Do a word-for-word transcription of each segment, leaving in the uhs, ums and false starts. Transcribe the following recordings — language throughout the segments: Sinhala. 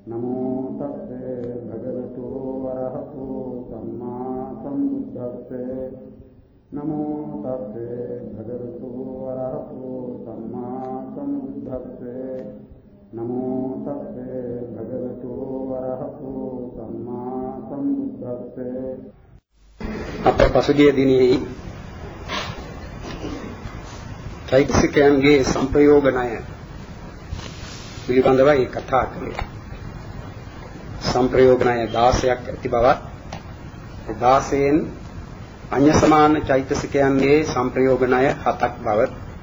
नमो तस्से भगवतो अरहतो सम्मा सम्बुद्धस्से नमो तस्से भगवतो अरहतो सम्मा सम्बुद्धस्से नमो तस्से भगवतो अरहतो सम्मा सम्बुद्धस्से අප පසුගිය දිනෙහි චෛතසිකයන්ගේ සංප්‍රයෝගණය පිළිබඳවයි කතා කළේ. සංප්‍රයෝගණය දාසයක් ඇති බවත් දාසයෙන් අඤ්ඤ සමාන චෛතසිකයන්ගේ සංප්‍රයෝගණය හතක් බව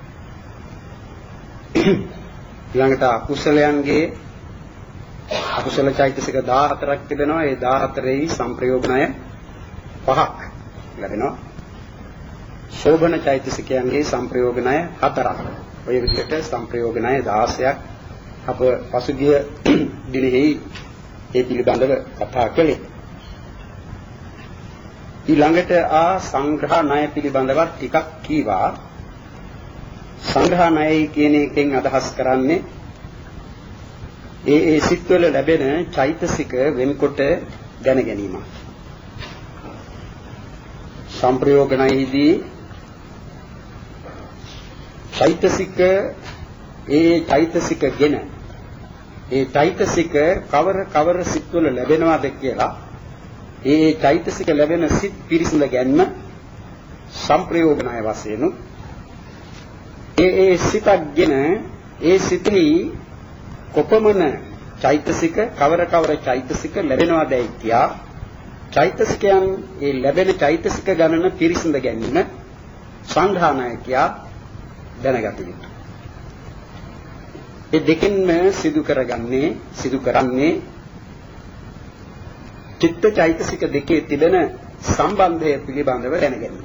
ඊළඟට අකුසලයන්ගේ අකුසල චෛතසික දාහතරක් තිබෙනවා. ඒ දාහතරෙහි සංප්‍රයෝගණය පහක් ලැබෙනවා. ශෝභන චෛතසිකයන්ගේ සංප්‍රයෝගණය හතරක්. ඔය විදිහට සංප්‍රයෝගණය දාසයක් අප පසුගිය දිනෙහි ඒ පිළිබඳව කතා කළේ. ඊළඟට ආ සංග්‍රහ ණය පිළිබඳව ටිකක් කීවා. සංග්‍රහ ණයයි කියන එකෙන් අදහස් කරන්නේ ඒ ඒ සිත්වල ලැබෙන චෛතසික වෙන්කොට දැන ගැනීම. සංප්‍රයෝගණයෙහිදී චෛතසික ඒ චෛතසික ගෙන ඒ චෛතසික කවර කවර සිත්වල ලැබෙනවද කියලා ඒ චෛතසික ලැබෙන සිත් පිරිසිඳ ගැනීම සංප්‍රයෝගණය වශයෙන් ඒ ඒ සිතක්ගෙන ඒ සිතෙහි කොපමණ චෛතසික කවර කවර චෛතසික ලැබෙනවදයි කියා චෛතසිකයන් ඒ ලැබෙන චෛතසික ගණන පිරිසිඳ ගැනීම සංඝාණය කියා දැනගත යුතුයි. ඒ දෙකින්ම සිදු කරගන්නේ සිදු කරන්නේ චිත්ත චෛතසික දෙකේ තිබෙන සම්බන්ධය පිළිබඳව දැනගැනීම.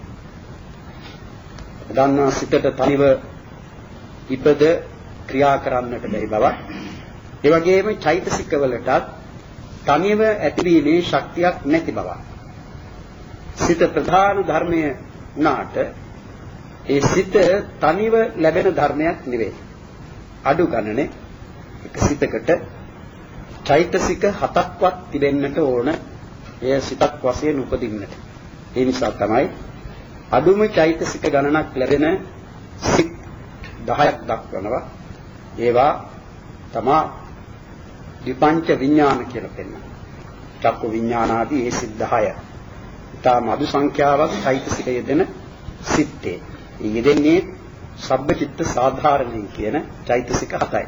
දන්නා සිතට තනිව ඉපද ක්‍රියා කරන්නට බැරි බව. ඒ වගේම චෛතසික වලටත් තනිව ඇතිවීමේ ශක්තියක් නැති බව. සිත ප්‍රධාන ධර්මය වුණාට ඒ සිත තනිව ලැබෙන ධර්මයක් නෙවෙයි. අඩු ගණනේ එක සිතකට චෛතසික හතක්වත් තිබෙන්නට ඕන. එය සිතක් වශයෙන් උපදින්නට. ඒ නිසා තමයි අඩුම චෛතසික ගණනක් ලැබෙන සිත් දහයක් දක්වනවා. ඒවා තමා විපංච විඥාන කියලා පෙන්නනවා. චක්කු විඥාන ආදී ඒ සිත් දහය. ඊටා මදු සංඛ්‍යාවක් චෛතසික යෙදෙන සිත්තේ. ඒ යෙදෙන්නේ සබ්බචිත්ත සාධාරණයි කියන චෛතසික හතයි.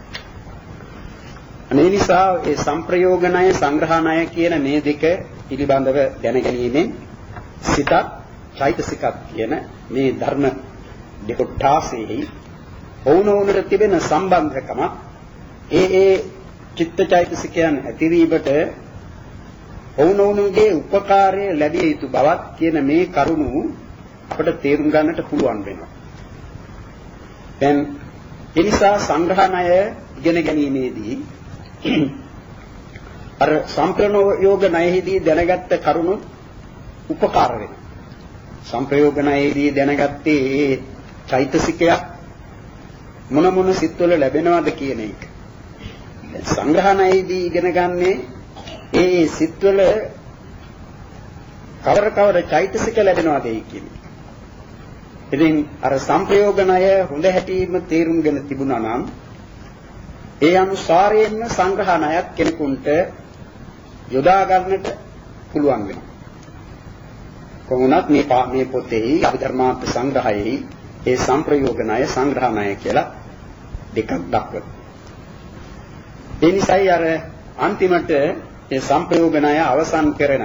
අනේ නිසා ඒ සංප්‍රයෝගණය සංග්‍රහණය කියන මේ දෙක පිළිබඳව දැනගැනීමෙන් සිත චෛතසිකත් කියන මේ ධර්ම දෙකොට්ටාසෙහි වුණෝනට තිබෙන සම්බන්ධකම ඒ ඒ චිත්ත චෛතසිකයන් ඇතිවීමට වුණෝනුගේ උපකාරය ලැබිය යුතු බවත් කියන මේ කරුණු අපට තේරුම් ගන්නට පුළුවන් වෙනවා. දැන් ඒ නිසා සංග්‍රහණය ඉගෙන ගැනීමේදී අර සංප්‍රයෝග ණයෙහිදී දැනගත්ත කරුණු උපකාර වෙනවා. සංප්‍රයෝග ණයෙහිදී දැනගත්තේ ඒ චෛතසිකයක් මොන මොන සිත්වල ලැබෙනවද කියන එක. දැන් සංග්‍රහණයෙහිදී ඉගෙන ගන්නේ ඒ සිත්වල කවර කවර චෛතසික ලැබෙනවද කියන එක. ඉතින් අර සංප්‍රයෝගණය හොඳ හැටිම තේරුම්ගෙන තිබුණා නම් ඒ අනුසාරයෙන්ම සංග්‍රහණයක් කෙනෙකුට යොදා ගන්නට පුළුවන් වෙනවා. කොහොමවත් මේ මේ පොතේ අභිධර්මාර්ථ සංග්‍රහයේ ඒ සංප්‍රයෝගණය සංග්‍රහණය කියලා දෙකක් දක්වනවා. ඒ නිසායි අර අන්තිමට ඒ සංප්‍රයෝගණය අවසන් කරන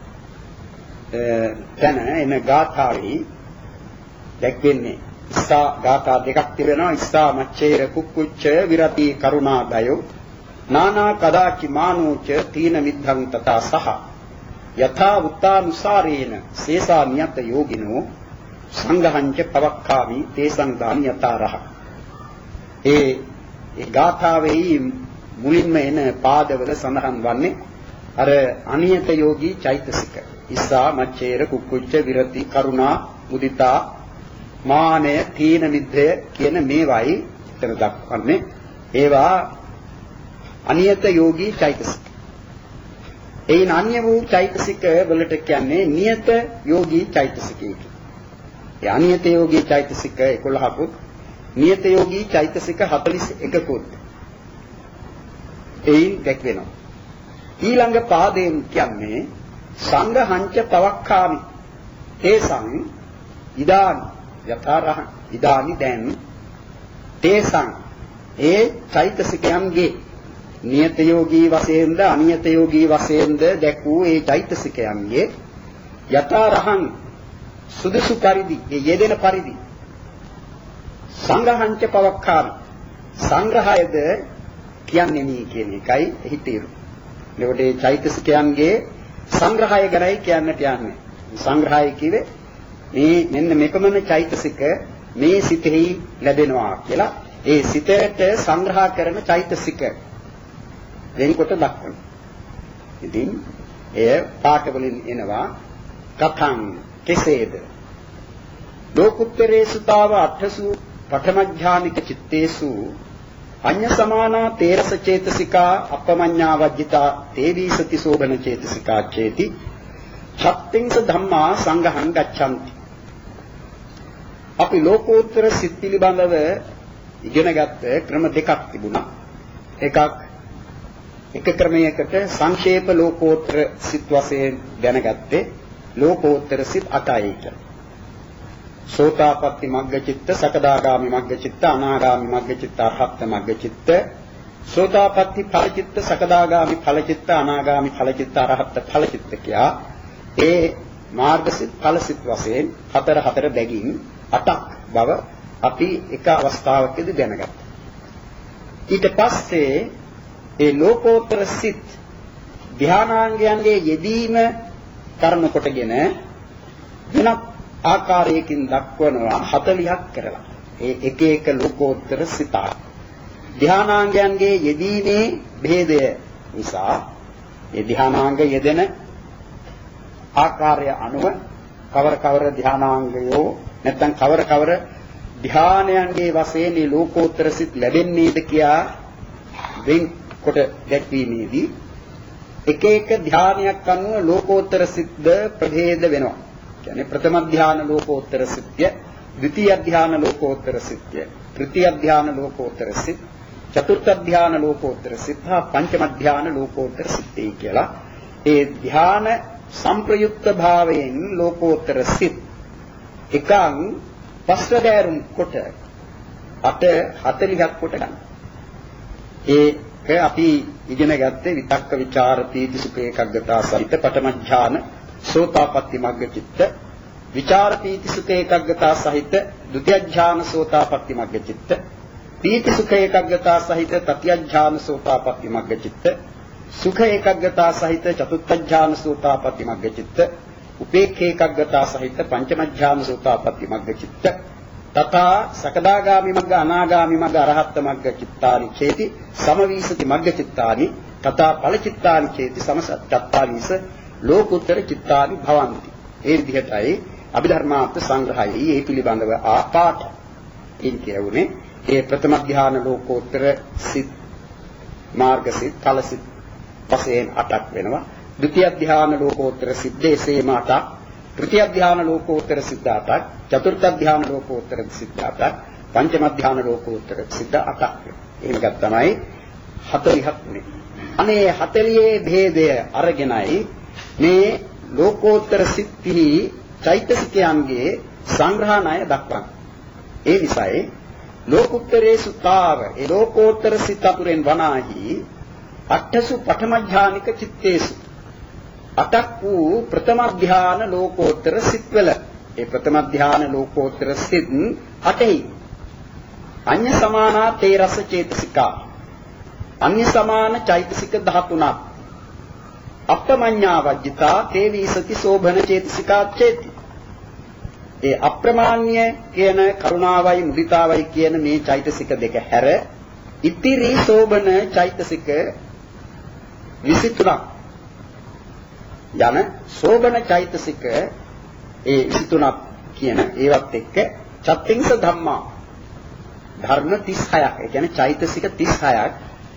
තැන එන ගාථාවේ දැක්වෙන්නේ ඉස්සා ගාථා දෙකක් තිබෙනවා. ඉස්සා මච්චේර කුක්කුච්ච විරති කරුණාදයෝ නානා කදාචි මානෝච තීන මිද්ධං තථා සහ යථා උත්තානුසාරේන සේසා නියත යෝගිනෝ සංඝහංච පවක්ඛාමි තේසං දානි යතාරහ. ඒ ඒ ගාථාවේ මුලින්ම එන පාදවල සඳහන් වන්නේ අර අනියත යෝගී චෛතසික. ඉස්සා මච්චේර කුක්කුච්ච විරති කරුණා මුදිතා මානය තීන මිද්දය කියන මේවයි එතන දක්වන්නේ. ඒවා අනියත යෝගී චෛතසික. එයින් අන්‍ය වූ චෛතසික වලට කියන්නේ නියත යෝගී චෛතසිකය. ඒ අනියත යෝගී චෛතසික එකොළහකුත් නියත යෝගී චෛතසික හතළිස් එකකුත් එයින් දැක්වෙනවා. ඊළඟ පාදයෙන් කියන්නේ සංඝහංච පවක්ඛාමි තේසං ඉදානි යතරහ ඉදානි දැන් තේසං ඒ චෛතසිකයන්ගේ නියත යෝගී වශයෙන්ද අනියත යෝගී වශයෙන්ද දැක් වූ ඒ චෛතසිකයන්ගේ යතරහං සුදුසු පරිදි ඒ යෙදෙන පරිදි සංඝහංච පවක්ඛාමි සංග්‍රහයද කියන්නේ මේ කියන එකයි එහි තේරුම. එතකොට මේ චෛතසිකයන්ගේ සංග්‍රහය ගැනයි කියන්නට යන්නේ. සංග්‍රහය කිව්වේ මේ මෙන්න මෙපමණ චෛතසික මේ සිතෙහි ලැබෙනවා කියලා ඒ සිතට සංග්‍රහ කරන චෛතසික වෙනකොට දක්වනවා. ඉතින් එය පාඨ වලින් එනවා කතං කෙසේද ලෝකුත්තරේ සුතාව අට්ඨසු පඨමඥානික චිත්තේසු අඤ්ඤ සමානා තේරස චේතසිකා අපමඤ්ඤා වජ්ජිතා තේවී සති සෝබන චේතසිකා චේති චත්තිංස ධම්මා සංඝහං ගච්ඡanti. අපි ලෝකෝත්තර සිත් පිළිබඳව ඉගෙනගත්ත ක්‍රම දෙකක් තිබුණා. එකක් එක ක්‍රමයකට සංක්ෂේප ලෝකෝත්තර සිත් වශයෙන් දැනගත්තේ ලෝකෝත්තර සිත් අටයි කියලා. සෝතාපට්ටි මග්ගචිත්ත, සකදාගාමි මග්ගචිත්ත, අනාගාමි මග්ගචිත්ත, අරහත් මග්ගචිත්ත, සෝතාපට්ටි ඵලචිත්ත, සකදාගාමි ඵලචිත්ත, අනාගාමි ඵලචිත්ත, අරහත් ඵලචිත්ත කියා ඒ මාර්ගසිත ඵලසිත වශයෙන් හතර හතර බැගින් අටක් බව අපි එක අවස්ථාවකදී දැනගත්තා. ඊට පස්සේ ඒ ලෝකෝත්තර සිත් ධානාංගයන්ගේ යෙදීම කර්ම කොටගෙන වෙනත් ආකාරයකින් දක්වනවා හතළිහක් කරලා. ඒ එක එක ලෝකෝත්තර සිත ධානාංගයන්ගේ යෙදීමේ භේදය නිසා ඒ ධානාංග යෙදෙන ආකාරය අනුව කවර කවර ධානාංගයෝ නැත්නම් කවර කවර ධානයන්ගේ වශයෙන් මේ ලෝකෝත්තර සිත් ලැබෙන්නේද කියා වෙන් කොට දැක්වීමේදී එක එක ධානයක් අනුව ලෝකෝත්තර සිත්ද ප්‍රභේද වෙනවා. කියන්නේ ප්‍රථම ධාන ලෝකෝත්තර සිත්ය, ද්විතීය ධාන ලෝකෝත්තර සිත්ය, තෘතීය ධාන ලෝකෝත්තර සිත්, චතුර්ථ ධාන ලෝකෝත්තර සිත් හා පංචම ධාන ලෝකෝත්තර සිත්යි කියලා ඒ ධාන සංප්‍රයුක්ත භාවයෙන් ලෝකෝත්තර සිත් එකං පස්වදෑරුම් කොට අට හතළිහක් කොට ගන්න. ඒක අපි ඉගෙන ගත්තේ විතක්ක ਵਿਚාර පීති සුඛ ඒකග්ගතා සහිත පඨම ඥාන සෝතාපට්ටි මග්ග චිත්ත, විචාර පීති සුඛ ඒකග්ගතා සහිත ဒုတိ ය ඥාන සෝතාපට්ටි මග්ග චිත්ත, පීති සුඛ ඒකග්ගතා සහිත තතිය ඥාන සෝතාපට්ටි මග්ග චිත්ත, සුඛ ඒකග්ගතා සහිත චතුත්ථ ඥාන සෝතාපට්ටි මග්ග චිත්ත, උපේක්ඛ ඒකග්ගතා සහිත පංචම ඥාන සෝතාපට්ටි මග්ග චිත්ත, තථා සකදාගාමි මග්ග අනාගාමි මග්ග අරහත් මග්ග චිත්තානි චේති සමවීසති මග්ග චිත්තානි තථා ඵල චිත්තානි චේති සමසත්තානීස ලෝකුත්තර චිත්තානි භවಂತಿ. ඒ විදිහටයි අභිධර්මාර්ථ සංග්‍රහයයි ඒ පිළිබඳව ආපාත ඉන් කියුනේ ඒ ප්‍රථම ධ්‍යාන ලෝකෝත්තර සිත් මාර්ග සිත් ඵල සිත් වශයෙන් අටක් වෙනවා. ද්විතීය ධ්‍යාන ලෝකෝත්තර සිත් දේශේම අටක්, තෘතීය ධ්‍යාන ලෝකෝත්තර සිත් අටක්, චතුර්ථ ධ්‍යාන ලෝකෝත්තර සිත් අටක්, පංචම ධ්‍යාන ලෝකෝත්තර සිත් අටක්. එහෙම තමයි හතළිහක් වෙන්නේ. අනේ හතළියේ භේදය අරගෙනයි මේ ලෝකෝත්තර සිත්හි චෛතසිකයන්ගේ සංග්‍රහණය දක්වන්නේ. ඒ නිසායි ලෝකුත්තරේ සුතාව ඒ ලෝකෝත්තර සිත් අතුරෙන් වනාහි අට්ඨසු පඨම ඥානික චිත්තේසු අටක් වූ ප්‍රථම ධ්‍යාන ලෝකෝත්තර සිත්වල ඒ ප්‍රථම ධ්‍යාන ලෝකෝත්තර සිත් අටෙහි අඤ්ඤ සමානා තේරස චේතසිකා අඤ්ඤ සමාන චෛතසික දහතුනක් අප්‍රමඤ්ඤා වජ්ජිතා තේවී සති සෝභන චේතසිකා චේති. ඒ අප්‍රමාණ්‍ය කියන කරුණාවයි මුදිතාවයි කියන මේ චෛතසික දෙක හැර ඉතිරි සෝභන චෛතසික විසිතුනක් යන සෝභන චෛතසික ඒ විසිතුනක් කියන ඒවත් එක්ක චත්තිංස ධම්මා ධර්ම තිස් හයක් ඒ කියන්නේ චෛතසික තිස් හයක්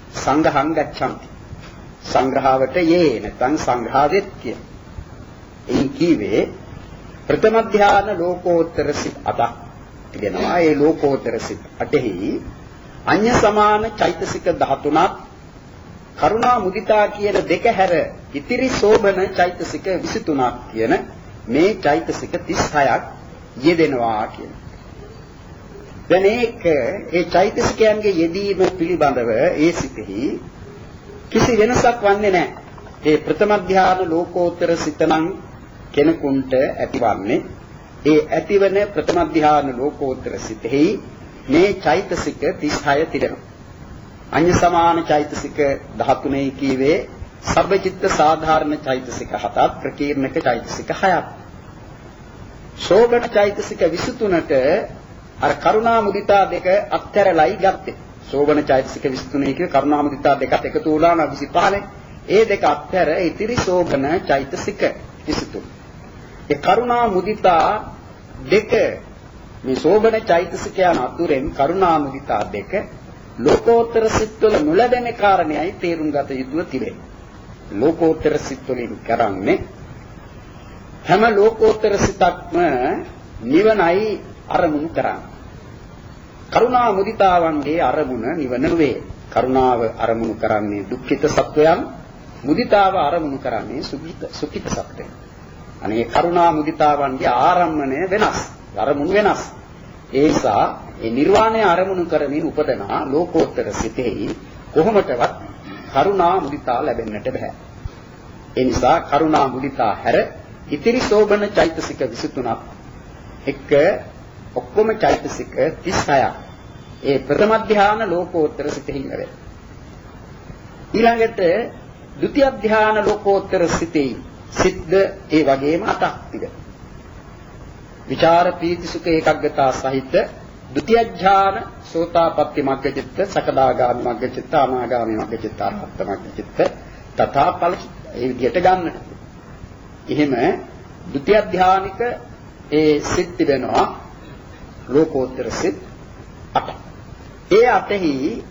සංඝහං ගච්ඡanti. සංග්‍රහවට යේ නැත්නම් සංග්‍රහවෙත් කිය. එයින් කීවේ ප්‍රථම ධ්‍යාන ලෝකෝත්තර සිත් අටක් තිබෙනවා. ඒ ලෝකෝත්තර සිත් අටෙහි අඤ්ඤ සමාන චෛතසික දහතුනක් කරුණා මුදිතා කියන දෙක හැර ඉතිරි සෝබන චෛතසික විසිතුනක් කියන මේ චෛතසික තිස් හයක් යෙදෙනවා කියන. දැන් ඒක ඒ චෛතසිකයන්ගේ යෙදීම පිළිබඳව ඒ සිතෙහි කිසි වෙනසක් වන්නේ නැහැ. ඒ ප්‍රථම ධ්‍යාන ලෝකෝත්තර සිතනම් කෙනෙකුට ඇතිවන්නේ ඒ ඇතිවන ප්‍රථම ධ්‍යාන ලෝකෝත්තර සිතෙහි මේ චෛතසික තිස් හය තිබෙනවා. අඤ්ඤ සමාන චෛතසික දහතුනේ කීවේ සබ්බචිත්ත සාධාරණ චෛතසික හතක් ප්‍රකීර්ණක චෛතසික හයක්. ශෝභන චෛතසික විසිතුනට අර කරුණා මුදිතා දෙක අත්හැරලයි ගත්තේ. ශෝභන චෛතසික විසිතුනේ කියේ කරුණා මුදිතා දෙකත් එකතු වුණා නම් විසිපහනේ. ඒ දෙක අත්හැර ඉතිරි ශෝභන චෛතසික විසිතුන. ඒ කරුණා මුදිතා දෙක මේ ශෝභන චෛතසිකයන් අතුරෙන් කරුණා මුදිතා දෙක ලෝකෝත්තර සිත්වල නොලැබෙන කාරණේයි තේරුම් ගත යුතුව තිබේ. ලෝකෝත්තර සිත්වලින් කරන්නේ හැම ලෝකෝත්තර සිතක්ම නිවනයි අරමුණු කරන්නේ. කරුණා මුදිතාවන්ගේ අරමුණ නිවන වේ. කරුණාව අරමුණු කරන්නේ දුක්ඛිත සත්වයන්, මුදිතාව අරමුණු කරන්නේ සුඛිත සුඛිත සත්වයන්. අනේ කරුණා මුදිතාවන්ගේ ආරම්මණය වෙනස්, අරමුණු වෙනස්. ඒ නිසා ඒ නිර්වාණය අරමුණු කරමින් උපදනා ලෝකෝත්තර සිතෙහි කොහොමදවත් කරුණා මුදිතා ලැබෙන්නට බෑ. ඒ නිසා කරුණා මුදිතා හැර ඉතිරි සෝබන චෛතසික විසිතුනක් එක ඔක්කොම චෛතසික තිස් හයක් ඒ ප්‍රථම ධ්‍යාන ලෝකෝත්තර සිතෙහි ලැබෙන. ඊළඟට ဒုတိ ය ධ්‍යාන ලෝකෝත්තර සිතෙහි සිද්ද ඒ වගේම අටක් තිබෙනවා. විචාර පීති සුඛ ඒකග්ගතා සහිත ဒုတိ ය ධ්‍යාන සෝතාපට්ටි මග්ගචිත්ත සකදාගාමි මග්ගචිත්ත අනාගාමි මග්ගචිත්ත අරහත් මග්ගචිත්ත තථා ඵල ඒ විදිහට ගන්නට. එහෙම ဒုတိ ය ධ්‍යානික ඒ සිත් තිබෙනවා ලෝකෝත්තර සිත් අට. ඒ අටෙහි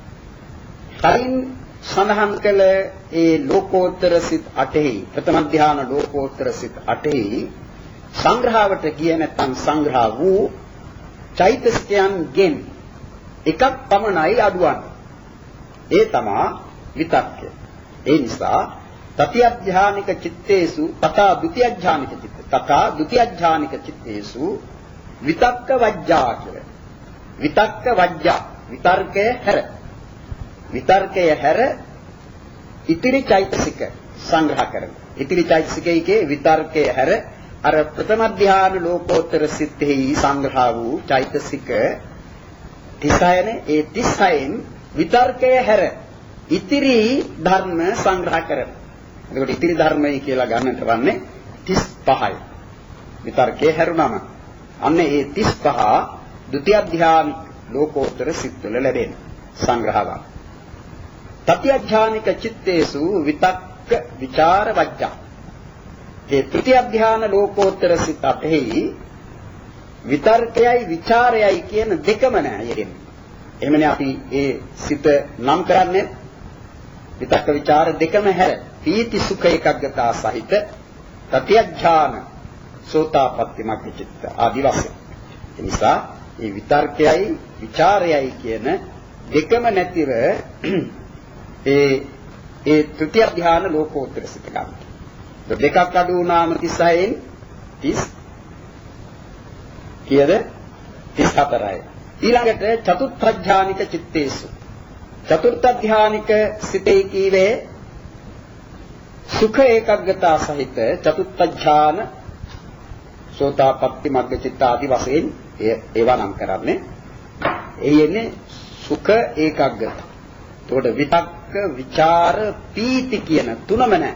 කලින් සඳහන් කළ ඒ ලෝකෝත්තර සිත් අටෙහි ප්‍රථම ධ්‍යාන ලෝකෝත්තර සිත් අටෙහි සංග්‍රහවට ගිය නැත්නම් සංග්‍රහ වූ චෛතසිකයන්ගෙන් එකක් පමණයි අඩුවන්නේ. ඒ තමයි විතක්කය. ඒ නිසා තතිය ධානික චිත්තේසු තථා ဒုတိ ය ධානික චිත්ත තථා ဒုတိ ය ධානික චිත්තේසු විතක්ක වජ්ජා කියලා. විතක්ක වජ්ජා විතර්කය හැර විතර්කය හැර ඉතිරි චෛතසික සංග්‍රහ කරනවා. ඉතිරි චෛතසිකයේ විතර්කය හැර අර ප්‍රථම ධ්‍යාන ලෝකෝත්තර සිතෙහි සංග්‍රහ වූ චෛතසික තිස් හයනේ. ඒ තිස් හයෙන් විතර්කය හැර ඉතිරි ධර්ම සංග්‍රහ කරනවා. එතකොට ඉතිරි ධර්මයි කියලා ගන්නට වන්නේ තිස් පහයි. විතර්කයේ හැරුණම අන්න ඒ තිස් පහ ဒုတိ ය ධ්‍යාන ලෝකෝත්තර සිත්වල ලැබෙන සංග්‍රහවක්. තතිය ධ්‍යානික චිත්තේසු විතක්ක විචාර වජ්ජා. ඒ තෘතිය ධ්‍යාන ලෝකෝත්තර සිත අටෙහි විතර්කයයි විචාරයයි කියන දෙකම නෑ යෙදෙන්නේ. එහෙමනේ අපි ඒ සිත නම් කරන්නේ විතක්ක විචාර දෙකම හැර පීති සුඛ ඒකග්ගතා සහිත තතිය ධ්‍යාන සෝතාපට්ටි මග්ගචිත්ත ආදි වශයෙන්. ඒ නිසා මේ විතර්කයයි විචාරයයි කියන දෙකම නැතිව ඒ ඒ තෘතිය ධ්‍යාන ලෝකෝත්තර සිත ගන්න. දෙකක් අඩු වුණාම තිස් හයෙන් තිස් කීයද? තිස් හතරයි. ඊළඟට චතුර්ථ ධානික චිත්තේසු චතුර්ථ ධානික සිතේ කීවේ සුඛ ඒකග්ගතා සහිත චතුර්ථ ධාන සෝතාපට්ටි මග්ගචිත්ත ආදි වශයෙන් ඒවා නම් කරන්නේ. එයනේ සුඛ ඒකග්ගත. එතකොට විතක්ක විචාර පීති කියන තුනම නැහැ.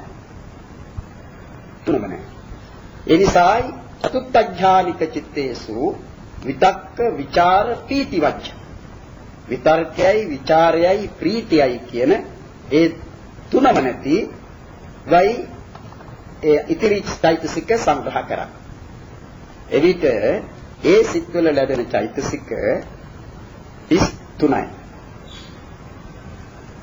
තුනම නැහැ. ඒ නිසායි චතුත්ථ ඥානික චිත්තේසු විතක්ක විචාර පීති වච්ච. විතර්කයයි විචාරයයි ප්‍රීතියයි කියන ඒ තුනම නැති වයි ඒ ඉතිරි චෛතසික සංග්‍රහ කරා. එවිට ඒ සිත්වල ලැබෙන චෛතසික තිස් තුනයි.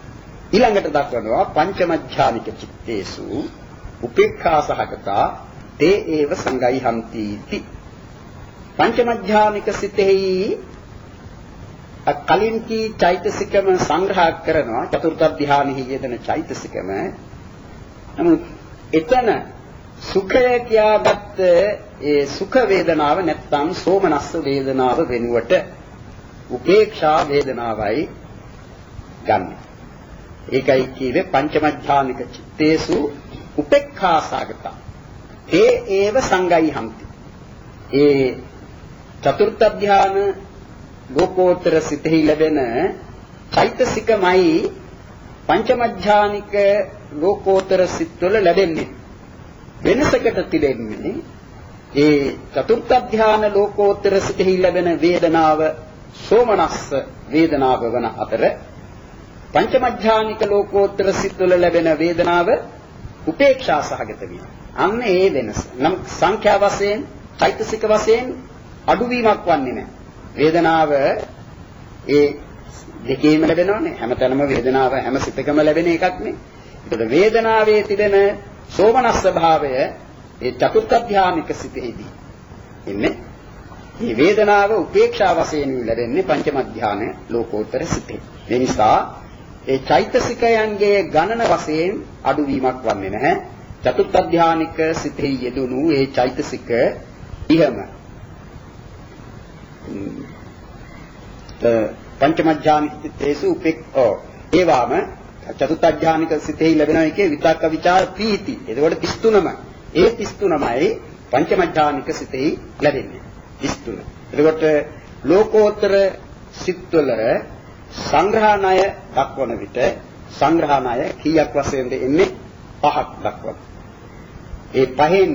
ඊළඟට දක්වනවා පංචමඥානික චිත්තේසු උපේක්ඛා සහගතා තේ ඒව සංගයිහන්ති इति. පංචමඥානික සිතෙහි කලින් කී චෛතසිකම සංග්‍රහ කරනවා චතුර්ථ ධානයෙහි යෙදෙන චෛතසිකම. නමුත් එතන සුඛය කියාගත් ඒ සුඛ වේදනාව නැත්නම් සෝමනස්ස වේදනාව වෙනුවට උපේක්ෂා වේදනාවයි ගන්න. ඒකයි කියවේ පංචමඥානික චිත්තේසු උපේක්ඛා සාගතා ඒ ඒව සංගයිහන්ති. ඒ චතුර්ථ ධාන ලෝකෝත්තර සිතෙහි ලැබෙන චෛතසිකමයි පංචමඥානික ලෝකෝත්තර සිත්වල ලැබෙන්නේ. වෙනසකට තිබෙන්නේ ඒ චතුර්ථ ධාන ලෝකෝත්තර සිතෙහි ලැබෙන වේදනාව සෝමනස්ස වේදනාව වන අතර පංචමඥානික ලෝකෝත්තර සිත්වල ලැබෙන වේදනාව උපේක්ෂා සහගත වීම. අන්න ඒ වෙනස. නම් සංඛ්‍යා වශයෙන් චෛතසික වශයෙන් අඩුවීමක් වන්නේ නැහැ. වේදනාව ඒ දෙකේම ලැබෙනවනේ. හැමතැනම වේදනාව හැම සිතකම ලැබෙන එකක් නේ. ඒකට වේදනාවේ තිබෙන සෝමනස්ස භාවය ඒ චතුර්ථ ධානික සිතෙහිදී ඉන්නේ. මේ වේදනාව උපේක්ෂා වශයෙන් ලැබෙන්නේ පංචම ධාන ලෝකෝත්තර සිතේ. ඒ නිසා ඒ චෛතසිකයන්ගේ ගණන වශයෙන් අඩුවීමක් වන්නේ නැහැ. චතුර්ථ ධානික සිතෙහි යෙදුණු ඒ චෛතසික ඉහම පංචම ධානික සිතේසු උපේක් ඕ ඒවාම චතුර්ථ ධානික සිතෙහි ලැබෙන එකේ විතක්ක ਵਿਚාර ප්‍රීති. එතකොට තිස් තුනම ඒ තිස් තුනමයි පංචම ධානික සිතෙහි ලැබෙන්නේ. තිස් තුන. එතකොට ලෝකෝත්තර සිත්වල සංග්‍රහණය දක්වන විට සංග්‍රහණය කීයක් වශයෙන්ද එන්නේ? පහක් දක්වන. ඒ පහෙන්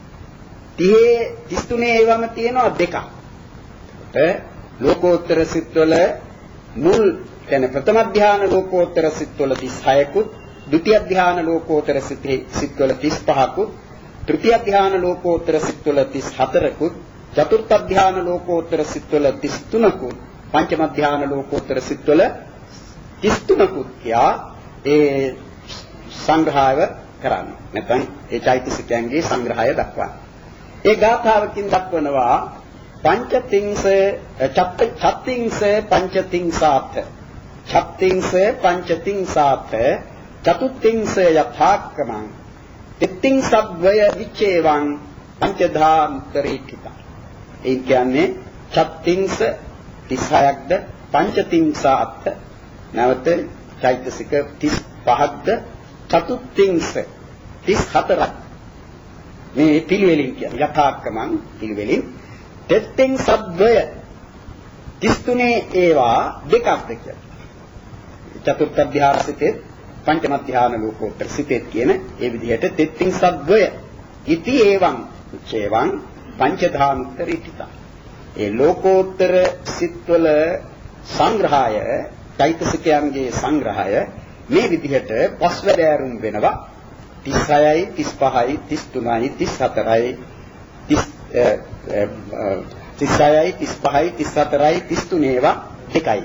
තිස් තුනේ ඒවම තියෙනවා දෙකක්. එතකොට ලෝකෝත්තර සිත්වල මුල් කියන්නේ ප්‍රථම ධාන ලෝකෝත්තර සිත්වල තිස් හයකුත්, ဒုတိ ය ධාන ලෝකෝත්තර සිත්වල තිස් පහකුත්, තෘතිය ධාන ලෝකෝත්තර සිත්වල තිස් හතරකුත්, චතුර්ථ ධාන ලෝකෝත්තර සිත්වල තිස් තුනකුත්, පංචම ධාන ලෝකෝත්තර සිත්වල තිස් තුනකුත් කියා ඒ සංග්‍රහය කරන්නේ. නැත්නම් ඒ චෛතසිකයන්ගේ සංග්‍රහය දක්වන්නේ. ඒ ගාථාවකින් දක්වනවා පංචතිංස චත්ත චත්තිංස පංචතිංසාත් චත්තිංස පංචතිංසාත් චතුත්තිංස යථාක්‍රමං තිත්තිංසද්වය විච්ඡේවං පංචධාන්තරීඨිත. ඒ කියන්නේ චත්තිංස තිස් හයක්ද පංචතිංසාත් නැවත චෛතසික තිස් පහක්ද චතුත්තිංස තිස් හතරක් මේ පිළිවෙලින් කියන්නේ යථාක්‍රමං පිළිවෙලින් තෙත්තිං සද්වය තිස් තුනේ ඒවා දෙකක්ද කියලා. චතුර්ථ ධාන සිතේ පංචම ධාන ලෝකෝත්තර සිතේ කියන ඒ විදිහට තෙත්තිං සද්වය ඉති ඒවං චේවං පංචධානුත්තරීඨිත. ඒ ලෝකෝත්තර සිත්වල සංග්‍රහය චෛතසිකයන්ගේ සංග්‍රහය මේ විදිහට පස්වැදෑරුම් වෙනවා. තිස් හයයි තිස් පහයි තිස් තුනයි තිස් හතරයි තිස් හයයි තිස් පහයි තිස් හතරයි තිස් තුනේ ඒවා එකයි.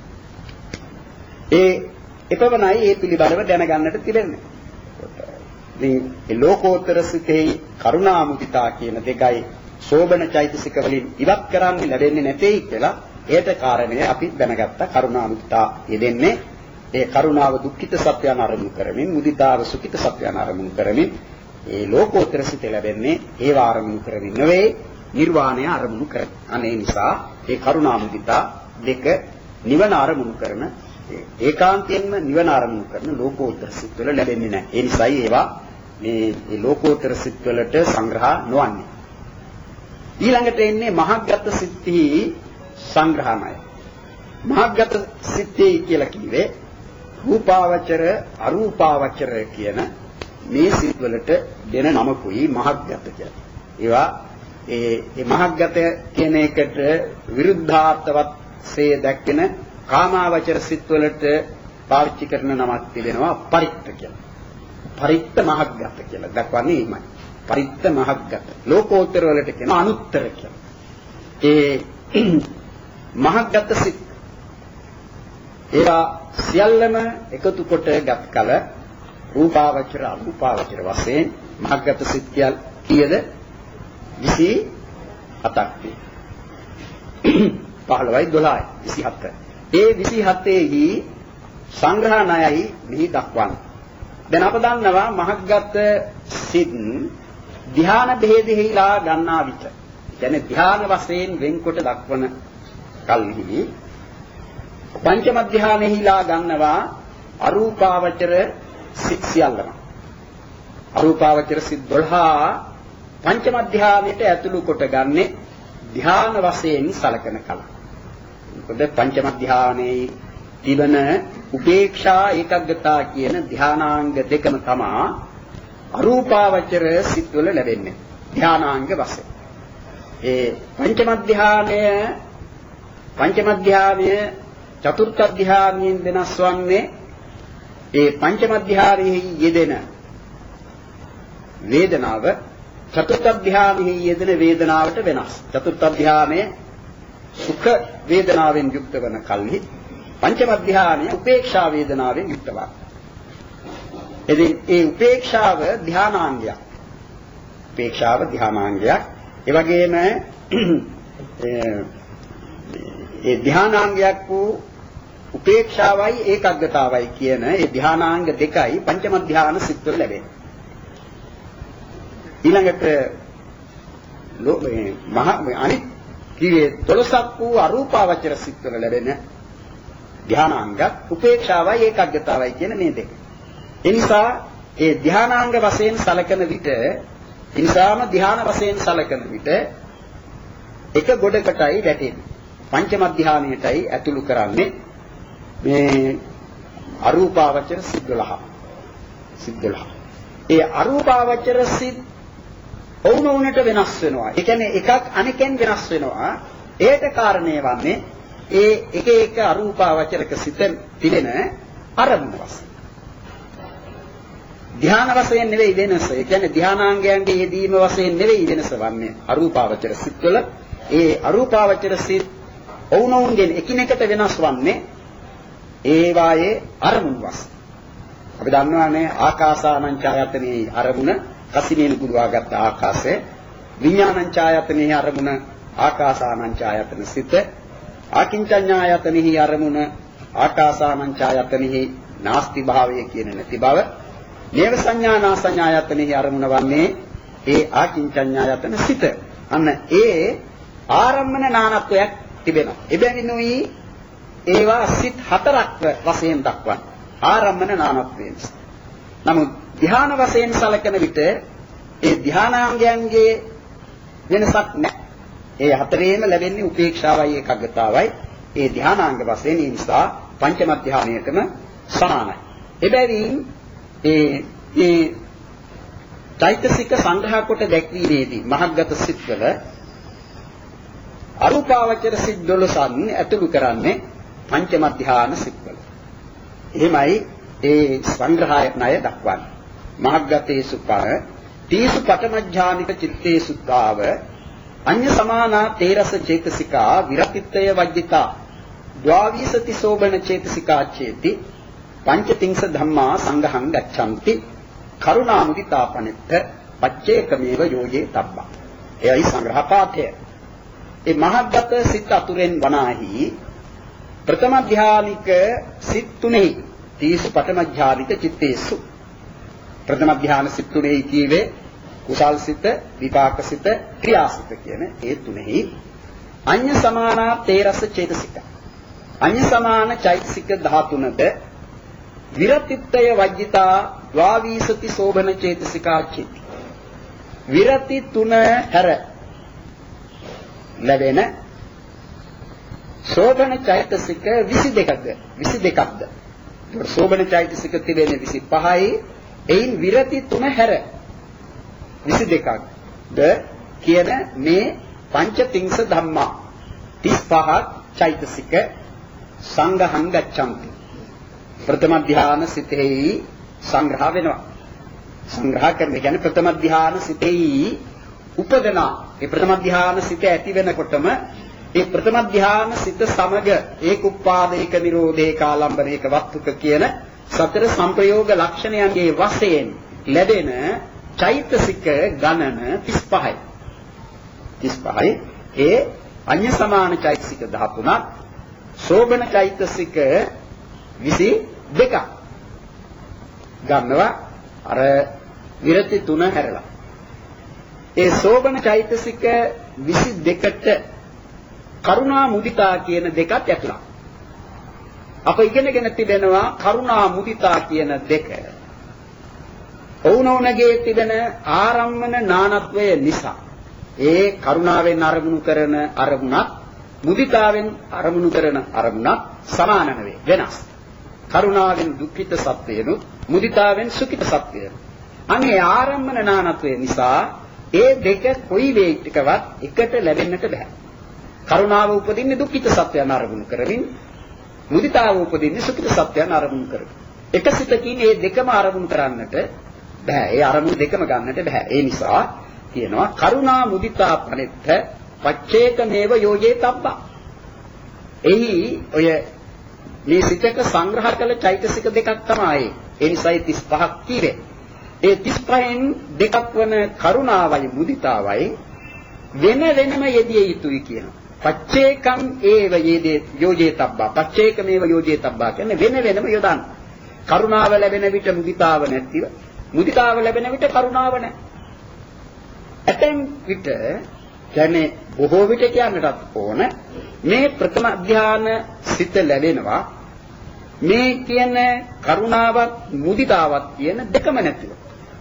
ඒ එපමණයි ඒ පිළිබඳව දැනගන්නට තිබෙන්නේ. මේ ලෝකෝත්තර සිතෙහි කරුණා මුදිතා කියන දෙකයි සෝබන චෛතසික වලින් ඉවත් කරන්න ලැබෙන්නේ නැtei කියලා ඒට කාරණය අපි දැනගත්තා. කරුණා මුදිතා යෙදෙන්නේ ඒ කරුණාව දුක්ඛිත සත්‍යයන් අරමුණු කරමින්, මුදිතාව සුඛිත සත්‍යයන් අරමුණු කරමින් ඒ ලෝකෝත්තර සිත ලැබෙන්නේ ඒව අරමුණු කරමින් නෙවෙයි නිර්වාණය අරමුණු කරමින්. අනේ නිසා ඒ කරුණා මුදිතා දෙක නිවන අරමුණු කරන ඒකාන්තයෙන්ම නිවන අරමුණු කරන ලෝකෝත්තර සිත් වල ලැබෙන්නේ නැහැ. ඒ නිසායි ඒවා මේ මේ ලෝකෝත්තර සිත් වලට සංග්‍රහ නොවන්නේ. ඊළඟට එන්නේ මහග්ගත සිත්හි සංග්‍රහණය. මහග්ගත සිත්හි කියලා කිව්වේ රූපාවචර අරූපාවචර කියන මේ සිත් වලට දෙන නමකුයි මහග්ගත කියලා. ඒවා ඒ ඒ මහග්ගත කියන එකට විරුද්ධාර්ථවත් සේ දැක්කෙන කාමාවචර සිත් වලට පාවිච්චි කරන නමක් තිබෙනවා පරිත්ත කියලා. පරිත්ත මහග්ගත කියලා දක්වන්නේ එයිමයි. පරිත්ත මහග්ගත. ලෝකෝත්තර වලට කියන අනුත්තර කියලා. ඒ මහග්ගත සිත් ඒවා සියල්ලම එකතු කොට ගත් කල රූපාවචර අරූපාවචර වශයෙන් මහග්ගත සිත් කීයද? විසි හතක් වේ. පහළොවයි දොළහයි විසි හත. ඒ විසි හතෙහි සංග්‍රහ ණයයි මෙහි දක්වන්නේ. දැන් අප දන්නවා මහග්ගත සිත් ධ්‍යාන බෙහෙදෙහිලා ගන්නා විට, කියන්නේ ධ්‍යාන වශයෙන් වෙන්කොට දක්වන කල්හි පංචම ධ්‍යානෙහිලා ගන්නවා අරූපාවචර සිත් සියල්ලම. අරූපාවචර සිත් දොළහ පංචම ධ්‍යානෙට ඇතුළු කොට ගන්නේ ධ්‍යාන වශයෙන් සලකන කල. මොකද පංචම ධ්‍යානයේ තිබෙන උපේක්ෂා ඒකග්ගතා කියන ධ්‍යානාංග දෙකම තමා අරූපාවචර සිත්වල ලැබෙන්නේ ධ්‍යානාංග වශයෙන්. ඒ පංචම ධ්‍යානය පංචම ධ්‍යානය චතුර්ථ ධ්‍යානයෙන් වෙනස් වන්නේ ඒ පංචම ධ්‍යානයේ යෙදෙන වේදනාව චතුර්ථ ධ්‍යානයේ යෙදෙන වේදනාවට වෙනස්. චතුර්ථ ධ්‍යානයේ සුඛ වේදනාවෙන් යුක්ත වන කල්හි පංචම ධ්‍යානයේ උපේක්ෂා වේදනාවෙන් යුක්ත වා. එදින ඒ උපේක්ෂාව ධ්‍යානාංගයක්. උපේක්ෂාව ධ්‍යානාංගයක්. ඒ වගේම ඒ ධ්‍යානාංගයක් වූ උපේක්ෂාවයි ඒකග්ගතාවයි කියන ඒ ධ්‍යානාංග දෙකයි පංචම ධ්‍යාන සිත්වල ලැබෙන්නේ. ඊළඟට මහ අනිත් කියේ දොළොස්ක් වූ අරූපාවචර සිත්වල ලැබෙන ධ්‍යානාංග උපේක්ෂාවයි ඒකග්ගතාවයි කියන මේ දෙක. ඒ නිසා ඒ ධ්‍යානාංග වශයෙන් සලකන විට, ඉනිසාම ධ්‍යාන වශයෙන් සලකන විට එක ගොඩකටයි වැටෙන්නේ. පංචම ධ්‍යානයටයි ඇතුළු කරන්නේ මේ අරූපාවචර සිත් දොළහ. සිත් දොළහ. ඒ අරූපාවචර සිත් ඔවුනොවුනට වෙනස් වෙනවා. ඒ කියන්නේ එකක් අනෙකෙන් වෙනස් වෙනවා. ඒකට කාරණේ වන්නේ ඒ එක එක අරූපාවචරක සිත පිළින අරමුණ වශයෙන්. ධ්‍යාන වශයෙන් නෙවෙයි වෙනස. ඒ කියන්නේ ධ්‍යානාංගයන්ගේ යෙදීම වශයෙන් නෙවෙයි වෙනස වන්නේ අරූපාවචර සිත්වල. ඒ අරූපාවචර සිත් ඔවුනොවුන්ගෙන් එකිනෙකට වෙනස් වන්නේ ඒවායේ අරමුණු වශයෙන්. අපි දන්නවානේ ආකාසානං ඡායතනේ අරමුණ කසිනේන පුරවාගත් ආකාශය, විඥානං ඡායතනේ අරමුණ ආකාසානං ඡායතන සිත, ආකින්චඤ්ඤායතනෙහි අරමුණ ආකාසානං ඡායතනෙහි නාස්ති භාවය කියන නැති බව, නේව සංඥානා සංඥායතනෙහි අරමුණ වන්නේ ඒ ආකින්චඤ්ඤායතන සිත. අන්න ඒ ආරම්මන නානත්වයක් තිබෙනවා. එබැවිනුයි ඒවා සිත් හතරක් වශයෙන් දක්වන්නේ. ආරම්මන නානත්වයෙන්. නමුත් ධ්‍යාන වශයෙන් සලකන විට ඒ ධ්‍යානාංගයන්ගේ වෙනසක් නැහැ. ඒ හතරේම ලැබෙන්නේ උපේක්ෂාවයි ඒකග්ගතාවයි. ඒ ධ්‍යානාංග වශයෙන් ඒ නිසා පංචම ධ්‍යානයටම සමානයි. එබැවින් ඒ ඒ චෛතසික සංග්‍රහ කොට දැක්වීමේදී මහග්ගත සිත්වල අරූපාවචර සිත් දොළොස්න් ඇතුළු කරන්නේ පංචම ධ්‍යාන සිත්වල. එහෙමයි ඒ සංග්‍රහය ණය දක්වන්නේ. මහග්ගතේසු පර තීසු පඨමඥානික චිත්තේසු තාව අඤ්ඤ සමානා තේරස චේතසිකා විරතිත්‍ය වජ්ජිතා ද්වාවිසති සෝබන චේතසිකා චේති පංචතිංස ධම්මා සංඝහං ගච්ඡanti කරුණාමුදිතාපනිත්ත පච්චේකමේව යෝජේ තබ්බා. එයයි සංග්‍රහ පාඨය. ඒ මහග්ගත සිත් අතුරෙන් වනාහි ප්‍රථම ධානික සිත් තුනේ තීසු පඨම ධානික චිත්තේසු. ප්‍රථම ධාන සිත් තුනේ කියවේ කුසල් සිත, විපාක සිත, ක්‍රියා සිත කියන ඒ තුනේහි අඤ්ඤ සමානා තේරස චේතසික. අඤ්ඤ සමාන චෛතසික ධාතුනද විරතිත්‍ය වජ්ජිතා ද්වාවිසති සෝබන චේතසිකා චිති. විරති තුන හැර ලැබෙන සෝබන චෛතසික විසි දෙකක්ද විසි දෙකක්ද. සෝබන චෛතසික තිබෙන්නේ විසි පහයි. එයින් විරති තුන හැර විසි දෙකක්ද කියන මේ පංචතිංස ධම්මා තිස් පහක් චෛතසික සංඝහං ගච්ඡanti. ප්‍රථම ධ්‍යාන සිතෙහි සංග්‍රහ වෙනවා. සංග්‍රහ කරන්නේ කියන්නේ ප්‍රථම ධ්‍යාන සිතෙහි උපදනා. ඒ ප්‍රථම ධ්‍යාන සිත ඇති වෙනකොටම ඒ ප්‍රථම ධ්‍යාන සිත සමග ඒක උපාදේක නිරෝධේක ආලම්බනේක වස්තුක කියන සතර සංප්‍රයෝග ලක්ෂණයන්ගේ වශයෙන් ලැබෙන චෛතසික ගණන තිස් පහයි. තිස් පහයි. ඒ අඤ්ඤ සමාන චෛතසික දහතුනක්, සෝබන චෛතසික විසි දෙකක් ගන්නවා අර විරති තුන හැරලා. ඒ සෝබන චෛතසික විසි දෙකට කරුණා මුදිතා කියන දෙකත් ඇතුළත්. අප ඉගෙනගෙන තිබෙනවා කරුණා මුදිතා කියන දෙක. ඔවුනොවුනගේ තිබෙන ආරම්මන නානත්වය නිසා ඒ කරුණාවෙන් අරමුණු කරන අරමුණක් මුදිතාවෙන් අරමුණු කරන අරමුණක් සමාන නෙවේ, වෙනස්. කරුණාවෙන් දුක්ඛිත සත්‍යයනුත් මුදිතාවෙන් සුඛිත සත්‍යයනුත්. අනේ ආරම්මන නානත්වය නිසා ඒ දෙක කොයි වේයකවත් එකට ලැබෙන්නට බෑ. කරුණාව උපදින්නේ දුක්ඛිත සත්‍යයන් අරමුණු කරමින්, මුදිතාව උපදින්නේ සුඛිත සත්‍යයන් අරමුණු කරමින්. එක සිතකින් මේ දෙකම අරමුණු කරන්නට බෑ. ඒ අරමුණු දෙකම ගන්නට බෑ. ඒ නිසා කියනවා කරුණා මුදිතා පනෙත්ත පච්චේකමේව යෝජේ තබ්බා. එහි ඔය මේ සිතක සංග්‍රහ කළ චෛතසික දෙකක් තමයි. ඒ නිසායි තිස් පහක් කීවේ. ඒ තිස් පහෙන් දෙකක් වන කරුණාවයි මුදිතාවයි වෙන වෙනම යෙදිය යුතුයි කියනවා. පච්චේකම් ඒව යෙදේ යෝජේ තබ්බා. පච්චේකමේව යෝජේ තබ්බා කියන්නේ වෙන වෙනම යොදන්න. කරුණාව ලැබෙන විට මුදිතාව නැතිව, මුදිතාව ලැබෙන විට කරුණාව නැහැ. ඇතැම් විට කියන්නේ බොහෝ විට කියන්නටත් ඕන මේ ප්‍රථම ධ්‍යාන සිත ලැබෙනවා මේ කියන කරුණාවත් මුදිතාවත් කියන දෙකම නැතිව.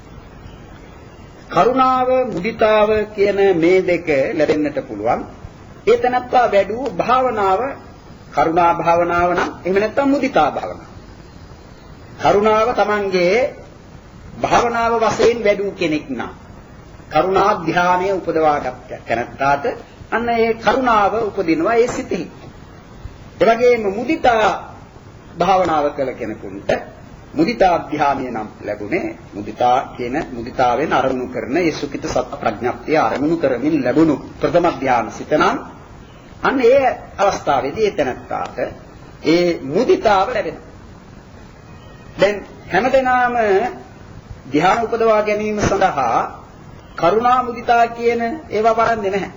කරුණාව මුදිතාව කියන මේ දෙක ලැබෙන්නට පුළුවන්. ඒ තනත්තා වැඩූ භාවනාව කරුණා භාවනාව නම් එහෙම නැත්නම් මුදිතා භාවනාව. කරුණාව Tamanගේ භාවනාව වශයෙන් වැඩූ කෙනෙක් නම් කරුණා ධ්‍යානය උපදවාගත් කෙනාට අන්න ඒ කරුණාව උපදිනවා ඒ සිතෙහි. ඒ වගේම මුදිතා භාවනාව කළ කෙනෙකුට මුදිතා ධ්‍යානය නම් ලැබුණේ මුදිතා කියන මුදිතාවෙන් අරමුණු කරන ඒ සුඛිත සත්‍ය ප්‍රඥප්තිය අරමුණු කරමින් ලැබුණු ප්‍රථම ධ්‍යාන සිත නම් අන්න ඒ අවස්ථාවේදී ඒ තැනත්තාට ඒ මුදිතාව ලැබෙනවා. දැන් හැමදෙනාම ධ්‍යාන උපදවා ගැනීම සඳහා කරුණා මුදිතා කියන ඒවා වරන්නේ නැහැ.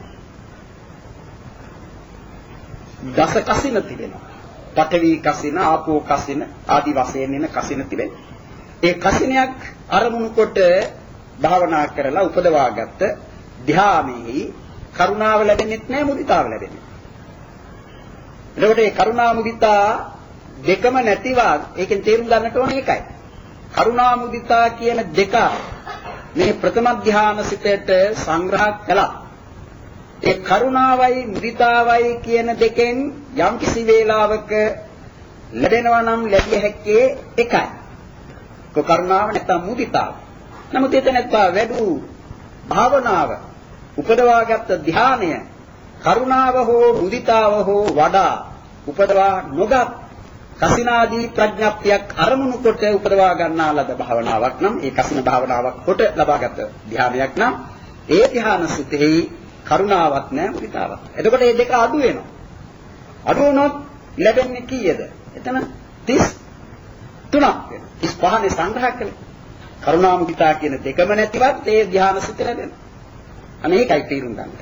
දස කසින තිබෙනවා. පඨවි කසින, ආපෝ කසින ආදී වශයෙන් එන කසින තිබෙනවා. ඒ කසිනයක් අරමුණු කොට භාවනා කරලා උපදවාගත්ත ධ්‍යානෙහි කරුණාව ලැබෙන්නේ නැහැ, මුදිතාව ලැබෙන්නේ. එතකොට මේ කරුණා මුදිතා දෙකම නැතිවා ඒකෙන් තේරුම් ගන්නට ඕනේ ඒකයි. කරුණා මුදිතා කියන දෙක මේ ප්‍රථම ධ්‍යාන සිතට සංග්‍රහ කළා. ඒ කරුණාවයි මුදිතාවයි කියන දෙකෙන් යම් කිසි වේලාවක ලැබෙනවා නම් ලැබිය හැක්කේ එකයි. කරුණාව නැත්නම් මුදිතාව. නමුත් එතන නැත්නම් වැඩි භාවනාව උපදවාගත් ධ්‍යානය කරුණාව හෝ මුදිතාව හෝ වඩා උපදවා නොගත් කසිනාදී ප්‍රඥාප්තියක් අරමුණු කොට උපදවා ගන්නා ලද භාවනාවක් නම් ඒ කසින භාවනාවක් කොට ලබාගත් ධ්‍යානයක් නම් ඒ ධ්‍යාන සිතෙහි කරුණාවක් නැහැ, මුදිතාවක්. එතකොට මේ දෙක අඩු වෙනවා. අඩු වුණොත් ලැබෙන්නේ කීයද? එතන තිස් තුනක් වෙනවා. තිස් පහනේ සංග්‍රහ කළේ. කරුණා මුදිතා කියන දෙකම නැතිවත් ඒ ධ්‍යාන සිත ලැබෙනවා. අනේ ඒකයි තේරුම් ගන්න.